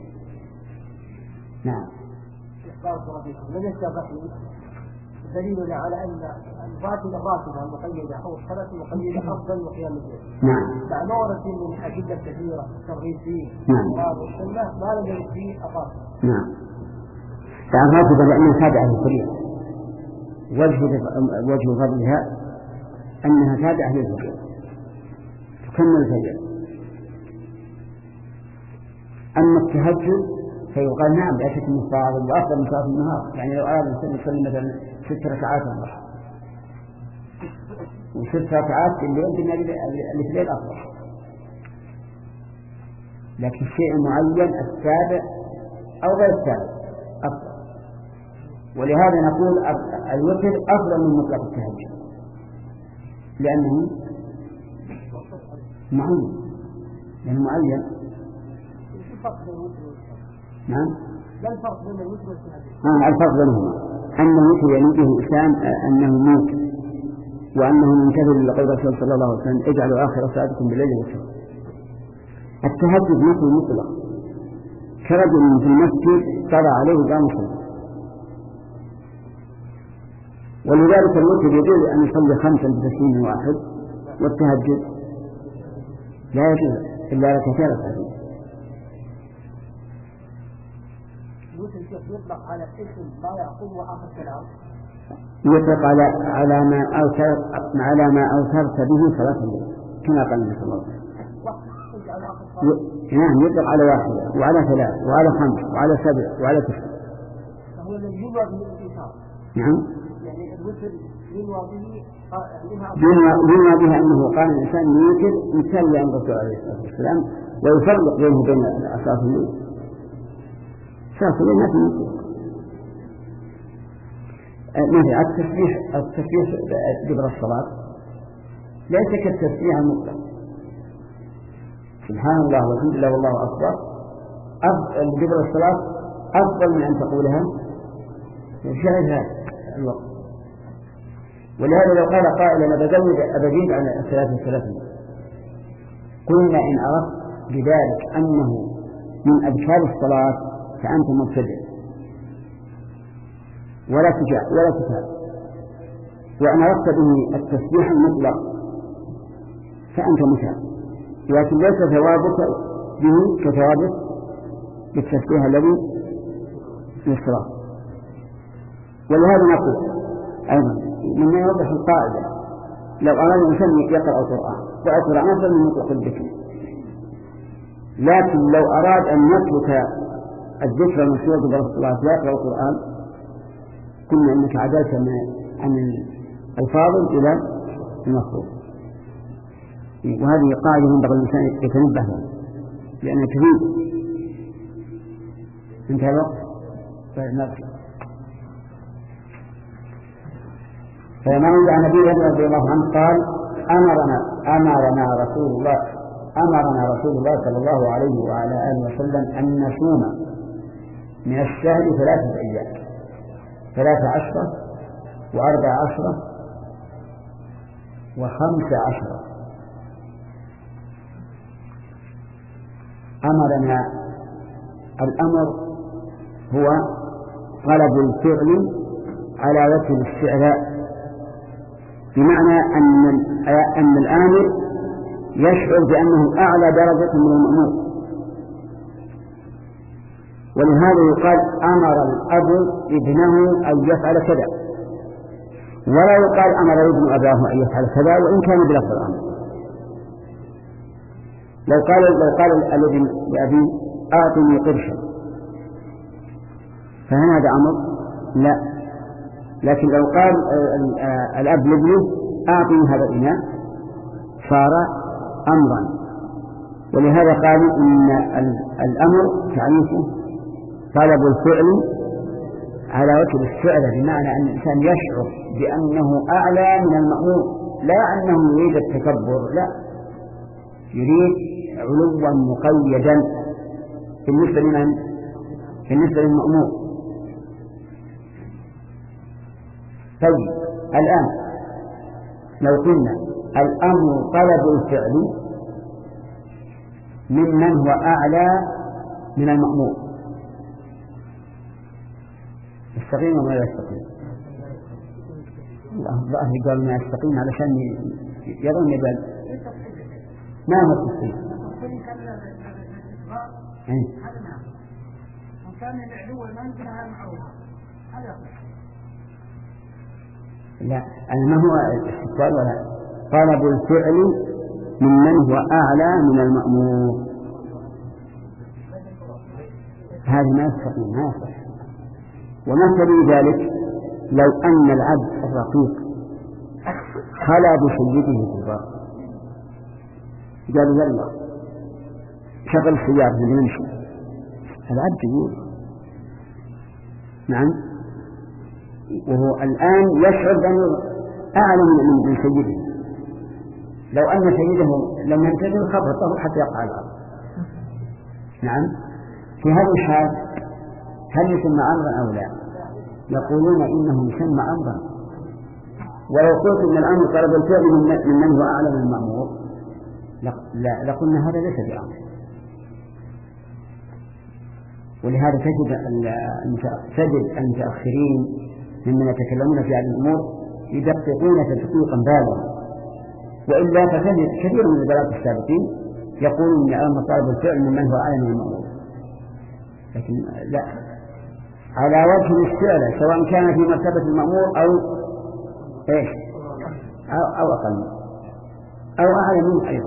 نعم. لم يستغفل دليلنا على أن الراتبة الراتبة المقيدة أو الصلاة المقيدة أفضل من قيام الليل. نعم. مع ما ورد فيه من أدلة كثيرة الترغيب فيه. نعم. والسنة ما لم يرد فيه الراتبة. نعم. الراتبة لأنها تابعة للفريضة، وجه وجه فضلها أنها تابعة للفريضة تكمل الفجر. أما التهجد فيقال نعم لا شك أنه فاضل وأفضل من صلاة النهار، يعني لو أراد الإنسان يصلي مثلا ست ركعات الضحى وست ركعات في الليل بالنسبة اللي في الليل أفضل، لكن الشيء المعين السابع أو غير السابع أفضل. ولهذا نقول الوتر أفضل من مطلق التهجد لأنه معين، لأنه معين. الفرق بين الوتر والتهجد؟ نعم. ما الفرق بين الوتر والتهجد؟ آه الفرق بينهما أن الوتر يعني به الإنسان أنه موت، وأنه منتظر لقول الرسول صلى الله عليه وسلم اجعلوا آخر صلاتكم بالليل وتر. التهجد مثل مطلق كرجل في المسجد قضى عليه قام صلاة، ولذلك الوتر يجوز أن يصلي خمسا بتسليم واحد، والتهجد لا يجوز إلا ركعتين ركعتين. يطلق على اسم لا يعقوب وآخر كلام، يطلق على على ما أوتر على ما أوترت به صلاة الليل كما قال النبي صلى الله عليه وسلم. نعم يطلق على واحدة وعلى ثلاث وعلى خمس وعلى سبع وعلى تسع. فهو الذي ينوى به الإنكار. نعم. يعني الوتر ينوى به ينوى بها أنه قال الإنسان يوتر مثل عن الرسول عليه الصلاة والسلام ويفرق بينه وبين أصحاب الليل. صلاة الليل ما في يوتر. مثل التسبيح التسبيح قبل الصلاة ليس كالتسبيح المطلق سبحان الله والحمد لله والله أكبر قبل الصلاة أفضل من أن تقولها في هذا الوقت. ولهذا لو قال قائل أنا بزود أبديد على الثلاثة الثلاثة قلنا إن أردت بذلك أنه من أذكار الصلاة فأنت مبتدئ ولا تجاء ولا تتاب، وأن أردت به التسبيح المطلق فأنت متاب، لكن ليس ثوابك به كثوابك بالتسبيح الذي للصلاة. ولهذا نقول أيضا مما يوضح القاعدة لو أراد الإنسان يقرأ القرآن وأقرأ أفضل من مطلق الذكر، لكن لو أراد أن يترك الذكر المشروع قبل الصلاة ويقرأ القرآن قلنا إنك عدلت عن الفاضل إلى المفروض. وهذه قاعدة ينبغي الإنسان يتنبه لها لأنها كثير. انتهى الوقت. فما عن أبي هريرة رضي الله عنه قال أمرنا أمرنا رسول الله أمرنا رسول الله صلى الله عليه وعلى آله وسلم أن نصوم من الشهر ثلاثة أيام، ثلاثة عشرة وأربع عشرة وخمس عشرة. أمرنا الأمر هو طلب الفعل على وجه الاستعلاء، بمعنى أن أن الآمر يشعر بأنه أعلى درجة من المأمور، ولهذا يقال أمر الأب ابنه أن يفعل كذا، ولا يقال أمر ابن أباه أن يفعل كذا وإن كان بلفظ الأمر. لو قال لو قال الابن لأبيه أعطني قرشا فهذا أمر لا، لكن لو قال الأب لابنه أعطني هذا الإناء صار أمرا. ولهذا قالوا إن الأمر تعريفه طلب الفعل على وجه الاستعلاء، بمعنى أن الإنسان يشعر بأنه أعلى من المأمور، لا أنه يريد التكبر، لا، يريد علوا مقيدا بالنسبة لمن؟ بالنسبة للمأمور. طيب الآن لو قلنا الأمر طلب الفعل ممن هو أعلى من المأمور، يستقيم ولا لا يستقيم؟ الله قال ما يستقيم علشان يظن يبال ما هو التفصيل. لا أنا ما هو الاستقبال ولا طلب الفعل ممن هو أعلى من المأمور، هذا ما يستقيم ما يصح. ومثل ذلك لو أن العبد الرقيق خلا بسيده في البر قال يلا شغل السيارة نمشي، العبد يقول نعم، وهو الآن يشعر بأنه أعلى من سيده. لو أن سيده لم ينتبه خبطه حتى يقع الأرض. نعم في هذا الحال هل يسمى أمرا أو لا؟ يقولون إنه يسمى أمرا. ولو قلت إن الأمر طلب الفعل ممن هو أعلى من المأمور لقلنا هذا ليس بأمر. ولهذا تجد تجد المتأخرين ممن يتكلمون في هذه الأمور يدققون تدقيقا بالغا، وإلا فتجد كثير من البلاغ السابقين يقولون إن الأمر طلب الفعل ممن هو أعلى من المأمور، لكن لا، على وجه الاستعلاء سواء كان في مرتبة المأمور أو إيش أو, أو أقل أو أعلى منه أيضا.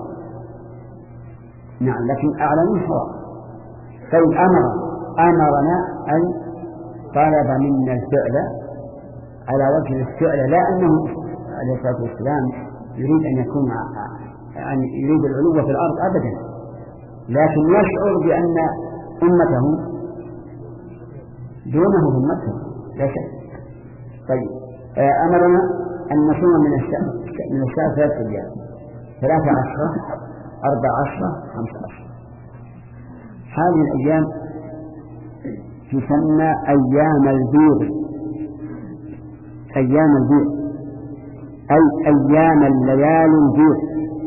نعم، لكن أعلى منه هو. طيب أمر أمرنا أن طلب منا الفعل على وجه الاستعلاء، لا أنه عليه الصلاة والسلام يريد أن يكون أن يريد العلو في الأرض أبدا، لكن يشعر بأن أمته دونه همته لا شك. طيب أمرنا أن نصوم من الشهر من الشهر ثلاثة أيام، ثلاثة عشرة أربع عشرة خمسة عشرة. هذه الأيام تسمى أيام البيض، أيام البيض أي أيام الليالي البيض،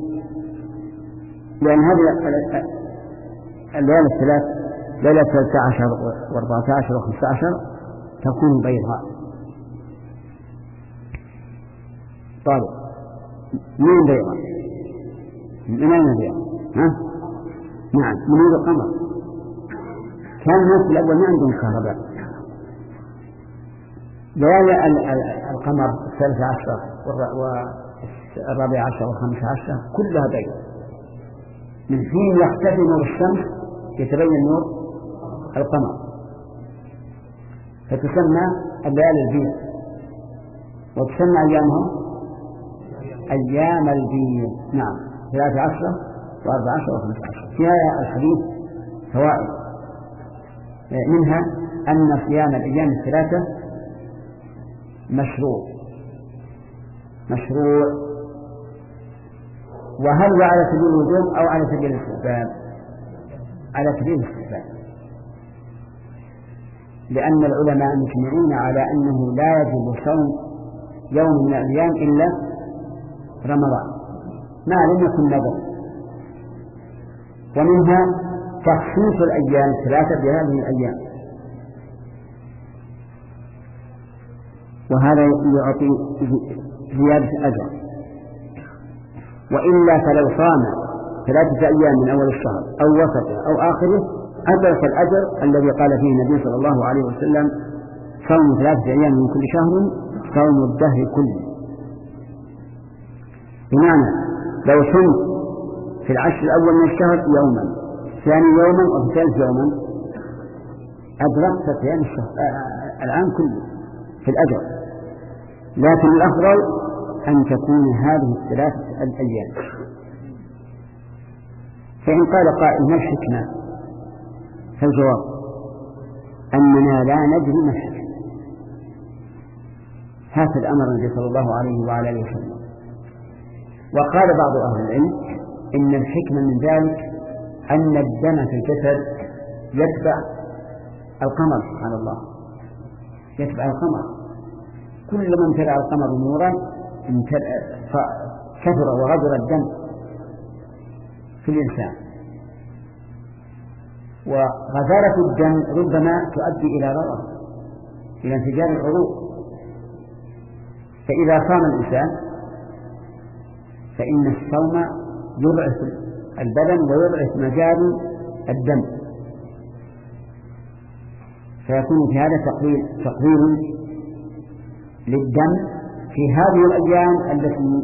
لأن هذه الليالي الثلاث ليلة ثلاثة عشر وأربعة عشر وخمسة عشر تكون بيضاء. طيب من بيضاء؟ من أين بيضاء؟ ها؟ نعم، من نور القمر. كان الناس في الأول ما عندهم كهرباء، ليالي القمر الثالثة عشر والرابع عشر والخامس عشر كلها بيض. من حين يختفي نور الشمس يتبين نور القمر، فتسمى الليالي البيض، وتسمى أيامهم أيام البيض. نعم، ثلاثة عشر وأربع عشر وخمسة عشر. في هذا الحديث فوائد، منها أن صيام الأيام الثلاثة مشروع مشروع وهل هو على سبيل الوجوب أو على سبيل الاستحباب؟ على سبيل الاستحباب، لأن العلماء مجمعين على أنه لا يجب صوم يوم من الأيام إلا رمضان ما لم يكن نذر. ومنها تخصيص الأيام الثلاثة بهذه الأيام، وهذا يعطي زيادة أجر. وإلا فلو صام ثلاثة أيام من أول الشهر أو وسطه أو آخره أدرك الأجر الذي قال فيه النبي صلى الله عليه وسلم: صوم ثلاثة أيام من كل شهر صوم الدهر كله. بمعنى لو صمت في العشر الأول من الشهر يوما، ثاني يوما وفي ثالث يوما، أدركت صيام الشهر آه العام كله في الأجر. لكن الأفضل أن تكون هذه الثلاثة الأيام. فإن قال قائل: ما الحكمة؟ فالجواب أننا لا ندري ما الحكمة. هكذا أمر النبي صلى الله عليه وعلى آله وسلم. وقال بعض أهل العلم إن الحكمة من ذلك أن الدم في الجسد يتبع القمر، سبحان الله، يتبع القمر. كل من امتلأ القمر نورا كثر وغدر الدم في الإنسان، وغزارة الدم ربما تؤدي إلى غرر، إلى انفجار العروق. فإذا صام الإنسان فإن الصوم يضعف البدن ويضعف مجاري الدم، فيكون في هذا تقليل تقليل للدم في هذه الأيام التي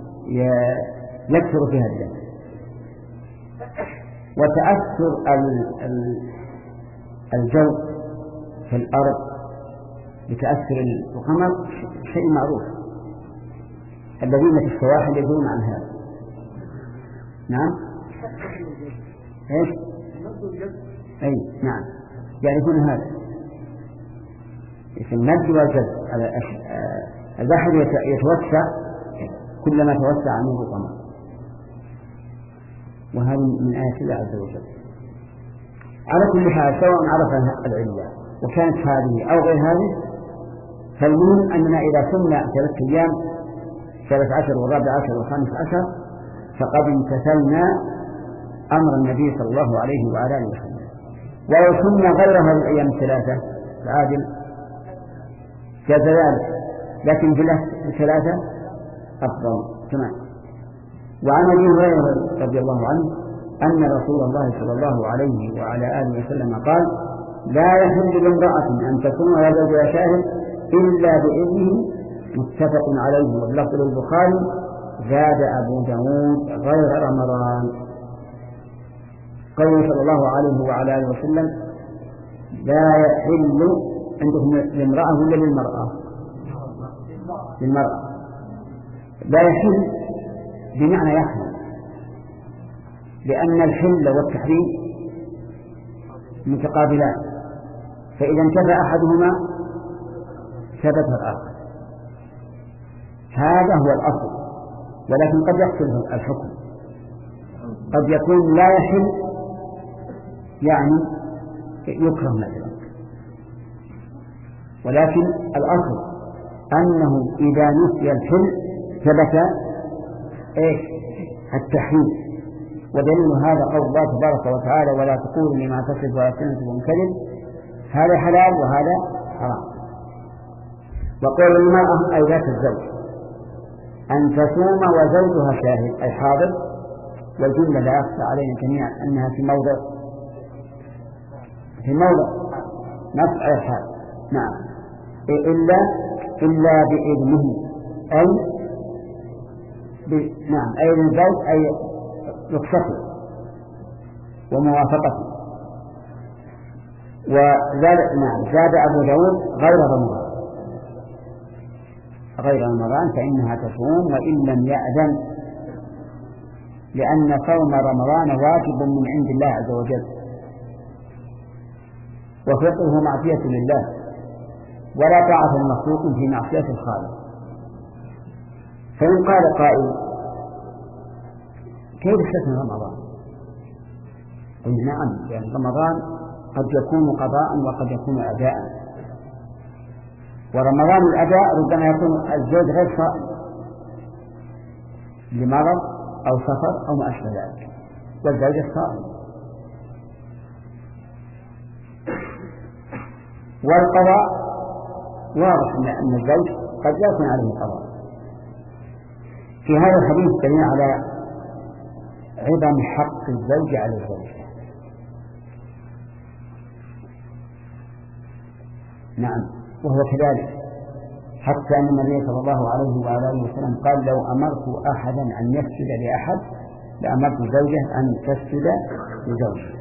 يكثر فيها الدم. وتأثر الجو في الأرض بتأثر القمر شيء معروف، الذين في السواحل يدرون عن هذا. نعم، ايش؟ اي نعم، يعرفون هذا. في المد والجذب البحر يتوسع كلما توسع نور القمر، وهذا من آيات الله عز وجل. على كل حال سواء عرف العلة وكانت هذه أو غير هذه، فالمهم أننا إذا صمنا ثلاثة أيام ثلاث عشر والرابع عشر والخامس عشر فقد امتثلنا أمر النبي صلى الله عليه وعلى آله وسلم. ولو صمنا غير هذه الأيام الثلاثة العادل جاز ذلك، لكن في الثلاثة أفضل كمان. وعن أبي هريرة رضي الله عنه أن رسول الله صلى الله عليه وعلى آله وسلم قال: لا يحل لامرأة أن تكون وزوجها شاهد إلا بإذنه، متفق عليه واللفظ للبخاري. زاد أبو داود غير رمضان. قوله صلى الله عليه وعلى آله وسلم: لا يحل عندكم لامرأة ولا للمرأة؟ للمرأة. لا يحل بمعنى يحرم، لأن الحل والتحريم متقابلان، فإذا انتفى أحدهما ثبت الآخر. هذا هو الأصل، ولكن قد يختلف الحكم. قد يكون لا يحل يعني يكره مثلا، ولكن الأصل أنه إذا نسي الحل ثبت إيش؟ التحريم. ودليل هذا قول الله تبارك وتعالى: ولا تقولوا لما تصف ألسنتكم كذب، هذا حلال وهذا حرام. وقول المرأة أي ذات الزوج أن تصوم وزوجها شاهد أي حاضر، والجملة لا يخفى علينا جميعا أنها في موضع في موضع نفع الحال. نعم. إلا إلا بإذنه أي ب... نعم أي الزوج أي رخصته وموافقته. وزاد نعم زاد أبو داود غير رمضان غير رمضان فإنها تصوم وإن لم يأذن، لأن صوم رمضان واجب من عند الله عز وجل، وفطره معصية لله، ولا طاعة لمخلوق في معصية الخالق. فإن قال قائل: كيف استثنى رمضان؟ قلنا: نعم، لأن رمضان قد يكون قضاء وقد يكون أداء، ورمضان الأداء ربما يكون الزوج غير صائم لمرض أو سفر أو ما أشبه ذلك، والزوج الصائم. والقضاء واضح أن الزوج قد لا يكون عليه قضاء. في هذا الحديث دليل على عظم حق الزوج على الزوج. نعم، وهو كذلك، حتى أن النبي صلى الله عليه وعلى آله وسلم قال: لو أمرت أحدا أن يسجد لأحد لأمرت زوجه أن تسجد لزوجه.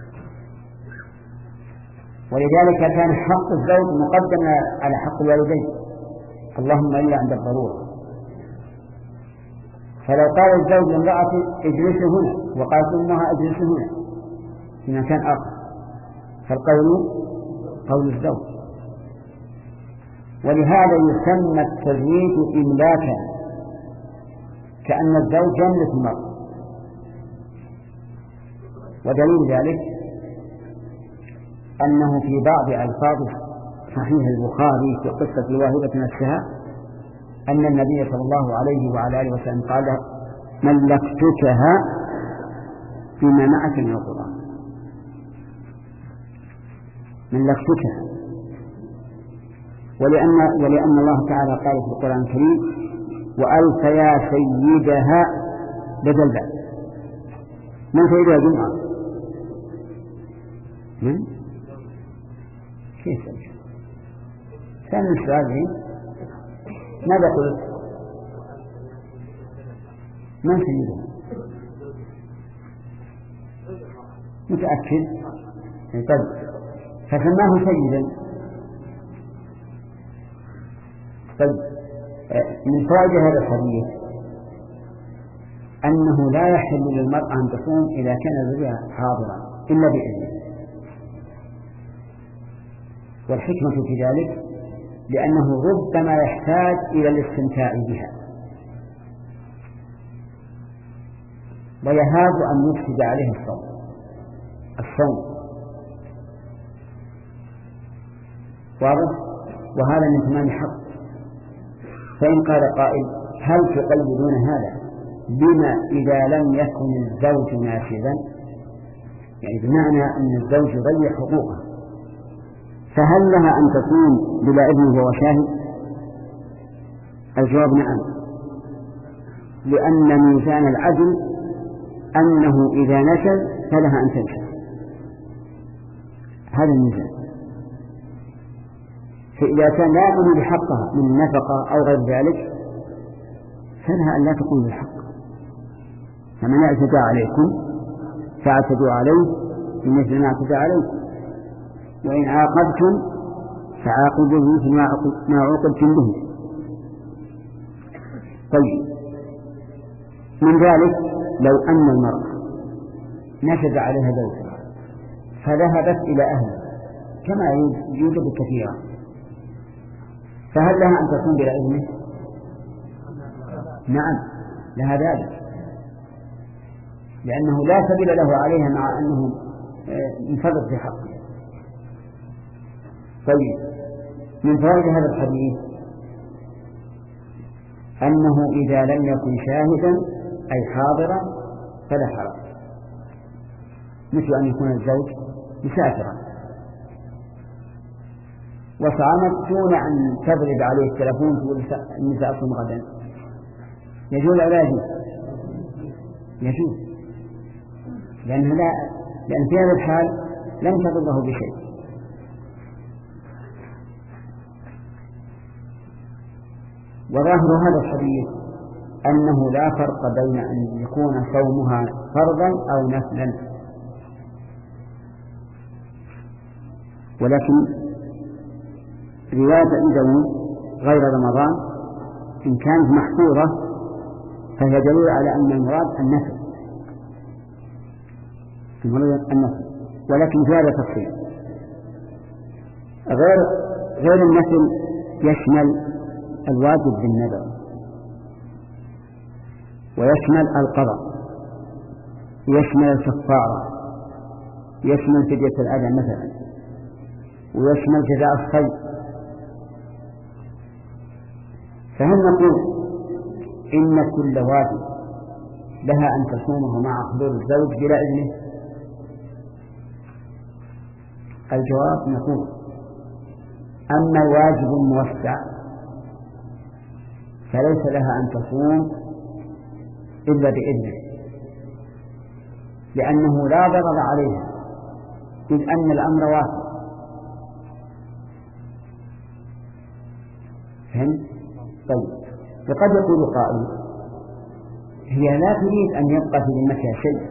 ولذلك كان حق الزوج مقدم على حق الوالدين، اللهم إلا عند الضرورة. فلو قال الزوج لامرأته: اجلس هنا، وقالت أمها: اجلس هنا، في مكان آخر، فالقول قول الزوج. ولهذا يسمى التزويج إملاكا، كأن الزوج يملك المرأة. ودليل ذلك أنه في بعض ألفاظ صحيح البخاري في قصة الواهبة نفسها أن النبي صلى الله عليه وعلى آله وسلم قال: ملكتكها فيما معك من القرآن. ملكتكها. ولأن, ولأن الله تعالى قال في القرآن الكريم: وألف يا سيدها بدل بعد. من سيدها جمعة؟ من؟ كيف سيدها؟ ثاني السؤال ماذا قلت؟ من سيدها؟ متأكد؟ طيب، فسماه سيدا. طيب، من فوائد هذا الحديث أنه لا يحل للمرأة أن تصوم إذا كان زوجها حاضرا إلا بإذنه. والحكمة في ذلك لأنه ربما يحتاج إلى الاستمتاع بها، ويهاب أن يفسد عليه الصوم الصوم واضح؟ وهذا من تمام الحق. فإن قال قائل هل تقيدون هذا بما إذا لم يكن الزوج ناشزا، يعني بمعنى أن الزوج يضيع حقوقه، فهل لها أن تكون بلا إذن وهو شاهد؟ الجواب نعم، لأن ميزان العدل أنه إذا نشز فلها أن تنشز، هذا الميزان. فإذا كان لا يكون بحقها من نفقة أو غير ذلك فلها أن لا تكون بالحق. فمن اعتدى عليكم فاعتدوا عليه بمثل ما اعتدى عليكم، وإن عاقبتم فعاقبوا بمثل ما عوقبتم به. طيب، من ذلك لو أن المرأة نشز عليها زوجها فذهبت إلى أهلها كما يوجد كثيرا، فهل لها أن تكون بلا إذنه؟ نعم لها ذلك، لأنه لا سبيل له عليها مع أنه انفرد في حقه. طيب، من فوائد هذا الحديث أنه إذا لم يكن شاهدا أي حاضرا فلا حرج، مثل أن يكون الزوج مسافرا وصامت دون أن تضرب عليه التلفون تقول إني سأصوم غدا، يجوز أو لا يجوز؟ يجوز، لأن لا لأن في هذا الحال لم تضره بشيء. وظاهر هذا الحديث أنه لا فرق بين أن يكون صومها فرضا أو نفلا، ولكن رواية الدم غير رمضان إن كانت محفوظة فهي دليل على أن المراد النفل، النفل، ولكن في هذا تفصيل. غير غير النفل يشمل الواجب بالنذر، ويشمل القضاء، يشمل الكفارة، يشمل فدية الأذى مثلا، ويشمل جزاء الصيد. فهل نقول إن كل واجب لها أن تصومه مع حضور الزوج بلا إذنه؟ الجواب نقول أما الواجب الموسع فليس لها أن تصوم إلا بإذنه، لأنه لا ضرر عليها إذ أن الأمر واسع. فهمت؟ طيب، وقد يقول قائل هي لا تريد أن يبقى في ذمتها شيء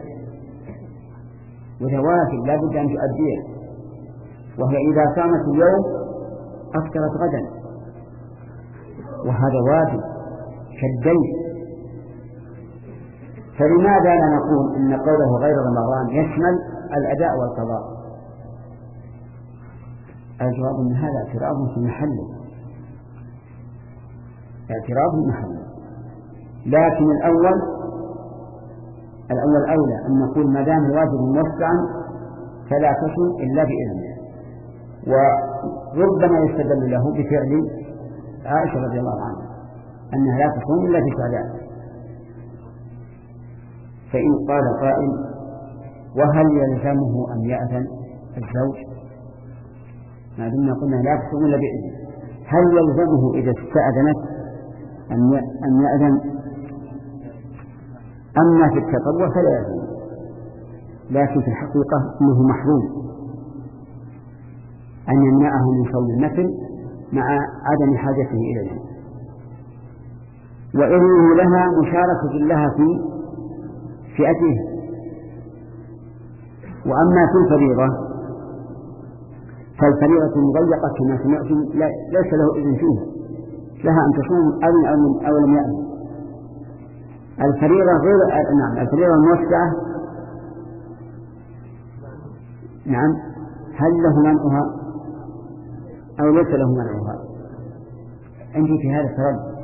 وتوافل لا بد أن تؤديه، وهي إذا صامت اليوم أفطرت غدا، وهذا واجب كالدين. فلماذا لا نقول إن قوله غير رمضان يشمل الأداء والقضاء؟ الجواب أن هذا اعتراض في محله، اعتراض في محله، لكن الأول الأول أولى أن نقول ما دام الواجب موسعا فلا تصل إلا بإذنه. وربما يستدل له بفعل عائشة رضي الله عنها أنها لا تصوم إلا في شعبان. فإن قال قائل وهل يلزمه أن يأذن الزوج؟ ما دمنا قلنا لا تصوم إلا بإذنه، هل يلزمه إذا استأذنت أن يأذن؟ أما في التطوع فلا يأذن، لكن في الحقيقة أنه محروم أن يمنعه من صوم النفل مع عدم حاجته إليه، وإنه لها مشاركة لها في فئته. وأما في الفريضة فالفريضة مضيقة كما سمعتم ليس له إذن فيها، لها أن تصوم أذن أو لم يأذن. الفريضة غير نعم الفريضة الموسعة نعم هل له منعها أو ليس له منعها؟ عندي في هذا التردد،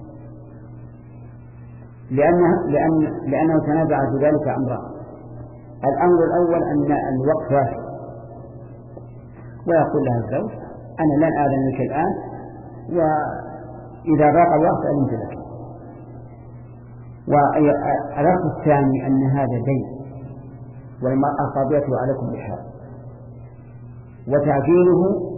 لأنه, لأن لأنه تنازع في ذلك أمران. الأمر الأول أن الوقت واحد ويقول لها الزوج أنا لن آذن لك الآن، وإذا ضاق الوقت أذنت لك. والأصل الثاني أن هذا دين، والمرأة قاضيته على كل حال، وتعجيله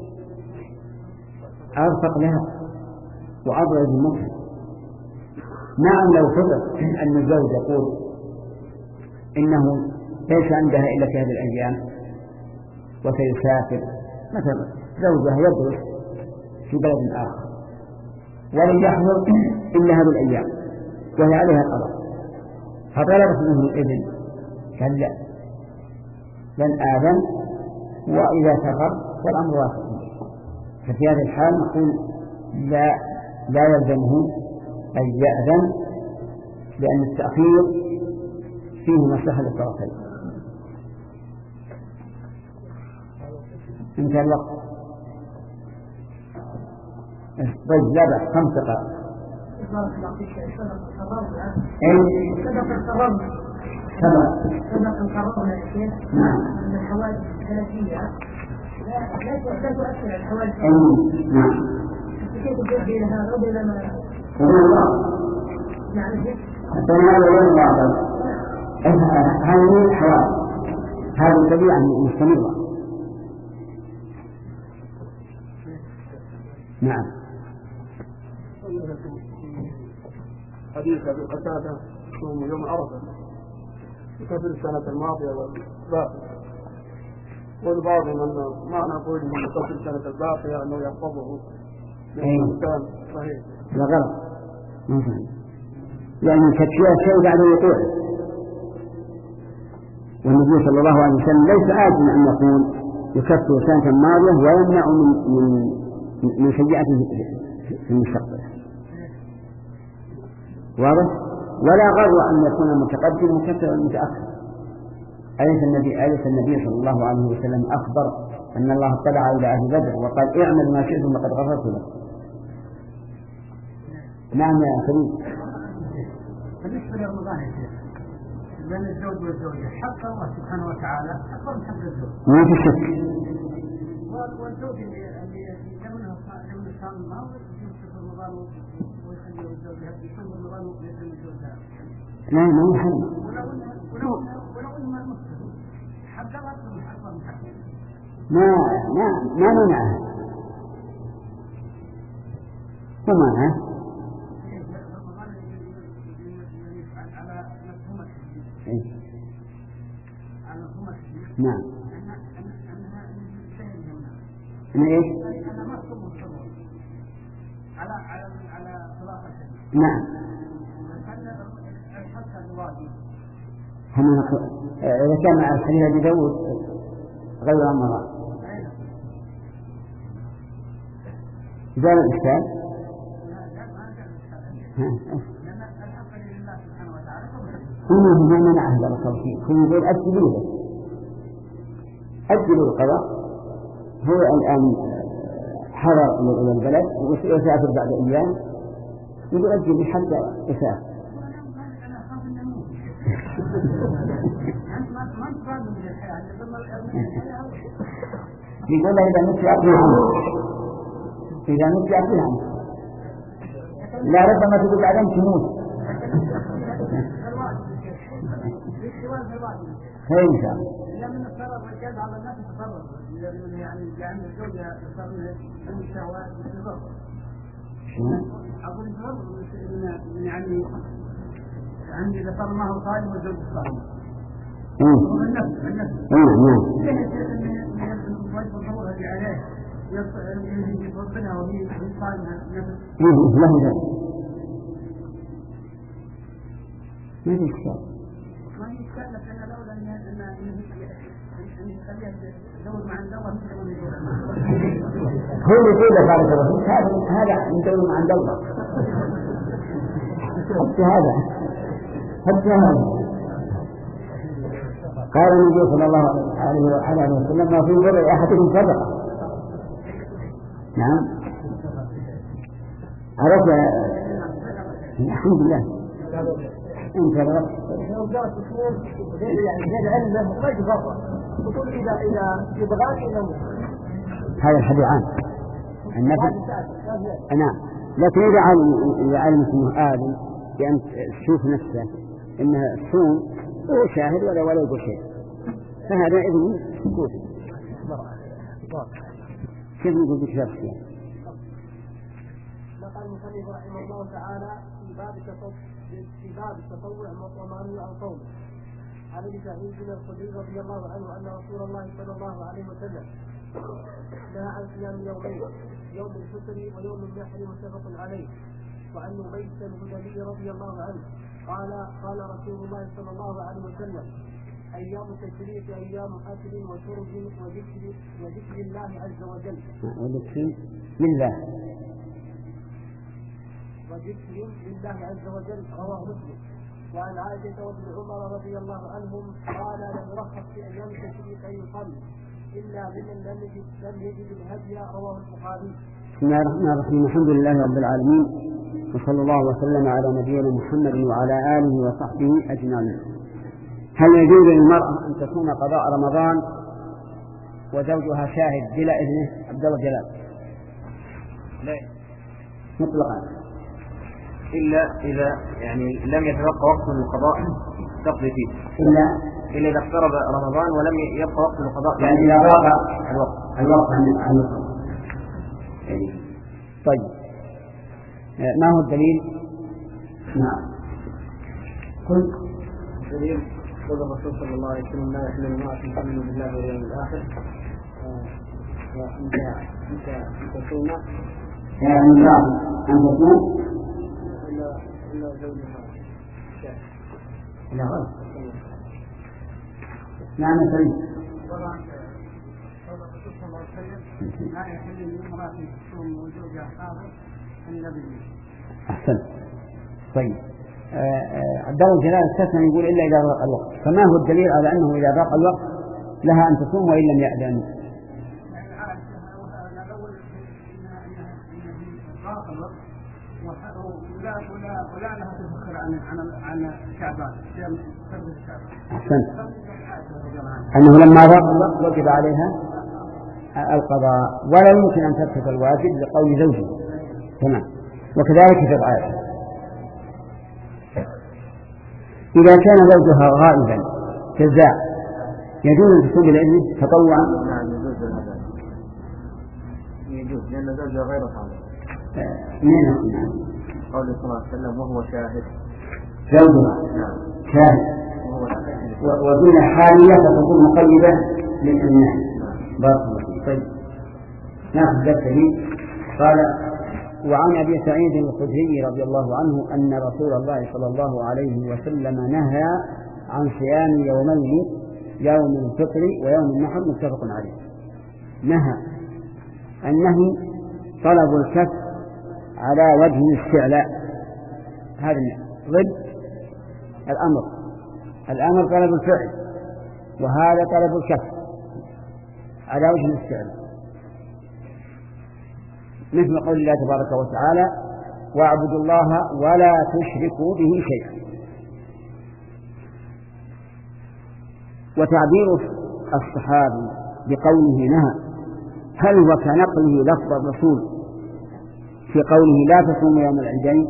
أرفق لها وأبرز الممكن. نعم لو فرض أن الزوج يقول إنه ليس عندها إلا في هذه الأيام وسيسافر، مثلا زوجها يدرس في بلد آخر ولن يحضر إلا هذه الأيام وهي عليها قضاء، فطلبت منه الإذن قال لا لن آذن، وإذا سافر فالأمر واقع. ففي هذا الحال نقول لا لا يلزمه أن يأذن، لأن التأخير فيه مصلحة للطرفين. انتهى الوقت. طيب لا بأس، خمس دقائق. اي سبق القرار سبق سبق القرار يا شيخ ان الحوادث الثلاثيه لا لا تؤثر على الحوادث. نعم. كيف تؤدي الى هذا ولا ما؟ يعني كيف؟ هذا غير واضح. هذه الحوادث هذه طبيعة مستمرة. نعم. حديث أبي قتادة يوم يوم عرفة يكفر السنة الماضية والباقية، والبعضهم أنه معنى قوله يكفر السنة الباقية أنه يحفظه للإنسان صحيح. لا غلط، ما فهم، لأن تكفير شيء بعد وقوعه، والنبي صلى الله عليه وسلم ليس عاجزا أن يقول يكفر السنة الماضية ويمنع من من من سيئته في المستقبل. واضح؟ ولا غر أن يكون المتقدم مكفر المتأخر. أليس النبي أليس النبي صلى الله عليه وسلم أخبر أن الله اطلع إلى أهل بدر وقال اعمل ما شئتم لقد غفرت لكم. نعم يا فريد. بالنسبة لرمضان يا شيخ، بين الزوج والزوجة حق الله سبحانه وتعالى أكبر من حق الزوج. ما في شك. والزوج اللي اللي يمنه يمنه صام الماضي يمسك رمضان ويخليه الزوجة يصوم رمضان ويخليه الزوجة. لا ما هو حرام. ولو ولو ولو إنه ما المسلم حق الله أكبر من حق من حق. ما ما ما منعها. ما منعها. نعم. من ايش؟ على على على صلاة نعم. هم إذا كان مع الحديث أبي داود غير رمضان زال الإشكال. هم ما منعه بارك الله فيك، هم يقول أجلوا له أجلوا القضاء. هو الآن حضر إلى البلد وسيسافر بعد أيام، يقول أجل حتى يسافر. يقول له إذا مت أقضي عنه، إذا مت أقضي عنه، لا ربما تقول بعدين تموت. خير إن شاء الله. من الضرر والجد على الناس الضرر يعني لأن الزوجة يصير من الشهوات والضرر. أقول الضرر يعني يعني إذا صار معه صائم والزوج صائم. أمم. النفس النفس. أمم نعم. من الواجب الضرورة اللي عليه يصير ربنا وهي صائمة نفس. أمم له ذلك. ما في إشكال. ما يشكل لأن لولا أن أن أن يخليها تدور مع الدواء مثل ما يقول. هو يقول لك بارك الله فيك هذا هذا يدور مع الدواء. حتى هذا حتى هذا قال النبي صلى الله عليه وسلم ما في ضر أحدكم صدقة. نعم عرفت الحمد لله. انت الوقت لو جاءت أصول يعني زاد علمه ما يتفرق وتقول إذا إذا يبغى إذا هذا الحديث عام. النفل نعم، لكن إذا علم إذا علم اسمه آدم بأن تشوف نفسه إنها تصوم هو شاهد ولا ولا يقول شيء، فهذا إذن سكوت. كيف نقول بكتاب الصيام؟ نقل المصنف رحمه الله تعالى في باب التطوع في باب التطوع ومعنى عن صوم عن ابي سعيد بن الخدري رضي الله عنه ان رسول الله صلى الله عليه وسلم نهى عن صيام يومين، يوم الفطر ويوم النحر متفق عليه. وعن ابي الخدري رضي الله عنه قال قال رسول الله صلى الله عليه وسلم ايام التشريق ايام اكل وشرب وذكر وذكر الله عز وجل وذكر لله وذكر لله عز وجل رواه مسلم. وعن عائشة وابن عمر رضي الله عنهم قال لم يرخص في أيام التشريق أن يصلي إلا لمن لم يجد لم يجد الهدي رواه البخاري. بسم الله الرحمن الرحيم، الحمد لله رب العالمين، وصلى الله وسلم على نبينا محمد وعلى آله وصحبه أجمعين. هل يجوز للمرأة أن تكون قضاء رمضان وزوجها شاهد بلا إذنه؟ عبد الله جلال. لا مطلقا، إلا إذا يعني لم يتبقى وقت للقضاء تقضي فيه، إلا إلا إذا اقترب رمضان ولم يبقى وقت للقضاء، يعني إذا ضاق الوقت الوقت عن الوقت. طيب ما هو الدليل؟ نعم قل الدليل قول الرسول صلى الله عليه وسلم لا يحل المرأة تؤمن بالله واليوم الآخر وأنت أنت أنت تصوم يعني المرأة أن تصوم إلا إلا زوجها شاهد. لا غلط. نعم سليم. طبعا الرسول صلى الله عليه وسلم لا يحل للمرأة تصوم وزوجها حاضر إلا بالله. أحسن. طيب عبد الله جلال استثنى يقول إلا إذا ضاق الوقت، فما هو الدليل على أنه إذا ضاق الوقت لها أن تصوم وإن لم يأذن؟ ولا لها تفكر عن عن عن شعبان صيام شعبان. أحسنت. أنه لما ضاق الوقت وجب عليها القضاء ولا يمكن أن تترك الواجب لقول زوجها. تمام. وكذلك في عائشة إذا كان زوجها غائبا جزاء يجوز أن تصوم بإذنه تطوعا؟ نعم يجوز هذا، يجوز لأن زوجها غير حاضر. من قوله صلى الله عليه وسلم وهو شاهد. زوجها نعم شاهد ودون حالية فتكون مقيدة للإناث. بارك الله فيك. طيب ناخذ الدليل. قال وعن أبي سعيد الخدري رضي الله عنه أن رسول الله صلى الله عليه وسلم نهى عن صيام يومين، يوم الفطر ويوم النحر متفق عليه. نهى النهي طلب الكف على وجه الاستعلاء، هذا ضد الأمر. الأمر طلب الفعل وهذا طلب الكف على وجه الاستعلاء، مثل قول الله تبارك وتعالى واعبدوا الله ولا تشركوا به شيئا. وتعبير الصحابي بقوله نهى هل هو كنقله لفظ الرسول في قوله لا تصوموا يوم العيدين؟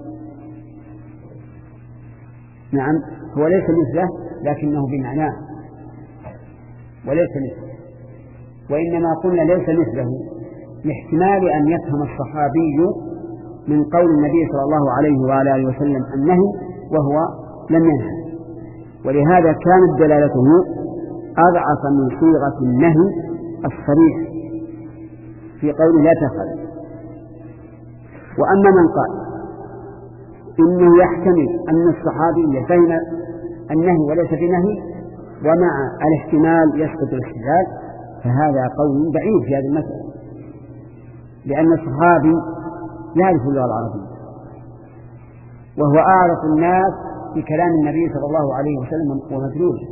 نعم هو ليس مثله لكنه بمعناه وليس مثله، وإنما قلنا ليس مثله لاحتمال أن يفهم الصحابي من قول النبي صلى الله عليه وعلى آله وسلم النهي وهو لم ينهى، ولهذا كانت دلالته أضعف من صيغة النهي الصريح في قول لا تفعل. وأما من قال إنه يحتمل أن الصحابي فهم النهي وليس بنهي ومع الاحتمال يسقط الاحتمال، فهذا قول بعيد في هذه المسألة، لأن الصحابي يعرف اللغة العربية وهو أعرف الناس بكلام النبي صلى الله عليه وسلم ومدلوله،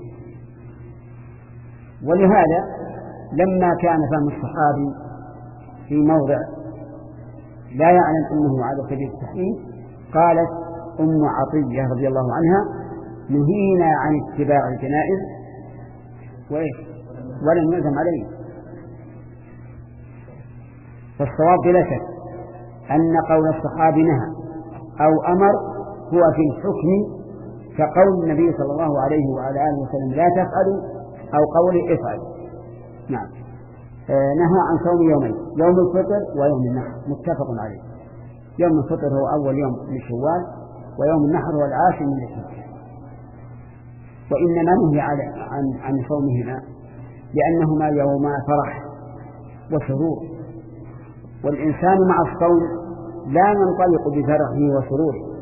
ولهذا لما كان فهم الصحابي في موضع لا يعلم أنه على سبيل التحريم قالت أم عطية رضي الله عنها نهينا عن اتباع الجنائز وإيش ولم يلزم عليه. فالصواب بلا شك أن قول الصحابي نهى أو أمر هو في الحكم كقول النبي صلى الله عليه وعلى آله وسلم لا تفعلوا أو قول افعلوا. نعم. آه نهى عن صوم يومين، يوم الفطر ويوم النحر، متفق عليه. يوم الفطر هو أول يوم من شوال، ويوم النحر هو العاشر من الحجة. وإنما نهي عن عن صومهما لأنهما يوما فرح وسرور، والإنسان مع الصوم لا ينطلق بفرحه وسروره.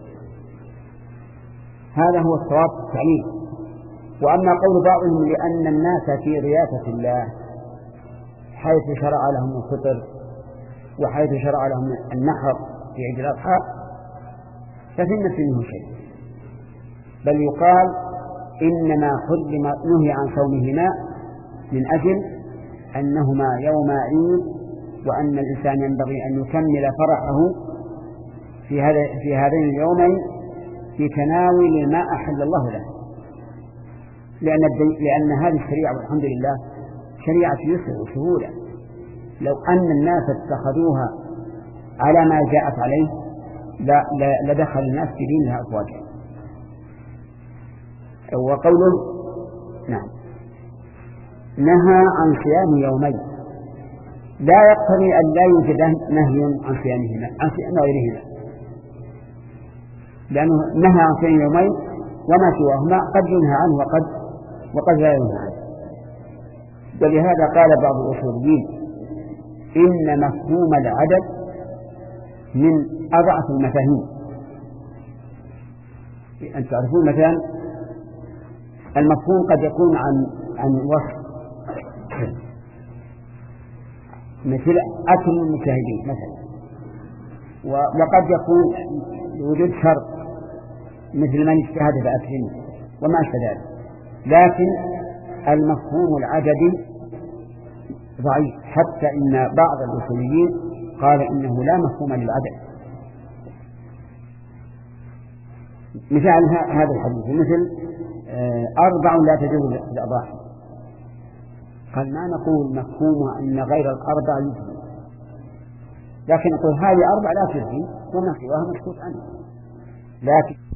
هذا هو الصواب في التعليم. وأما قول بعضهم لأن الناس في رياسة الله حيث شرع لهم الفطر وحيث شرع لهم النحر في عيد الأضحى ففي النفس منه شيء، بل يقال إنما حرم نهي عن صومهما من أجل أنهما يوم عيد، وأن الإنسان ينبغي أن يكمل فرحه في هذا في هذين اليومين في تناول ما أحل الله له، لأن لأن هذه الشريعة والحمد لله شريعة يسر وسهولة. لو أن الناس اتخذوها على ما جاءت عليه لدخل الناس في دينها أفواجا. وقوله نعم نهى عن صيام يومين لا يقتضي أن لا يوجد نهي عن صيامهما عن صيام غيرهما، لأنه نهى عن صيام يومين وما سواهما قد ينهى عنه وقد وقد لا ينهى عنه. ولهذا قال بعض الأصوليين إن مفهوم العدد من أضعف المفاهيم. أن تعرفون مثلا المفهوم قد يكون عن عن وصف مثل أكل المشاهدين مثلا، وقد يكون وجود شرط مثل من اجتهد فأكرمه وما أشبه ذلك. لكن المفهوم العددي ضعيف، حتى إن بعض الأصوليين قال إنه لا مفهوم للعدد. مثال هذا الحديث مثل أربع لا تجوز الأضاحي، قال ما نقول مفهومها أن غير الأربع يجوز، لكن نقول هذه أربع لا تجوز وما سواها مسكوت عنه. لكن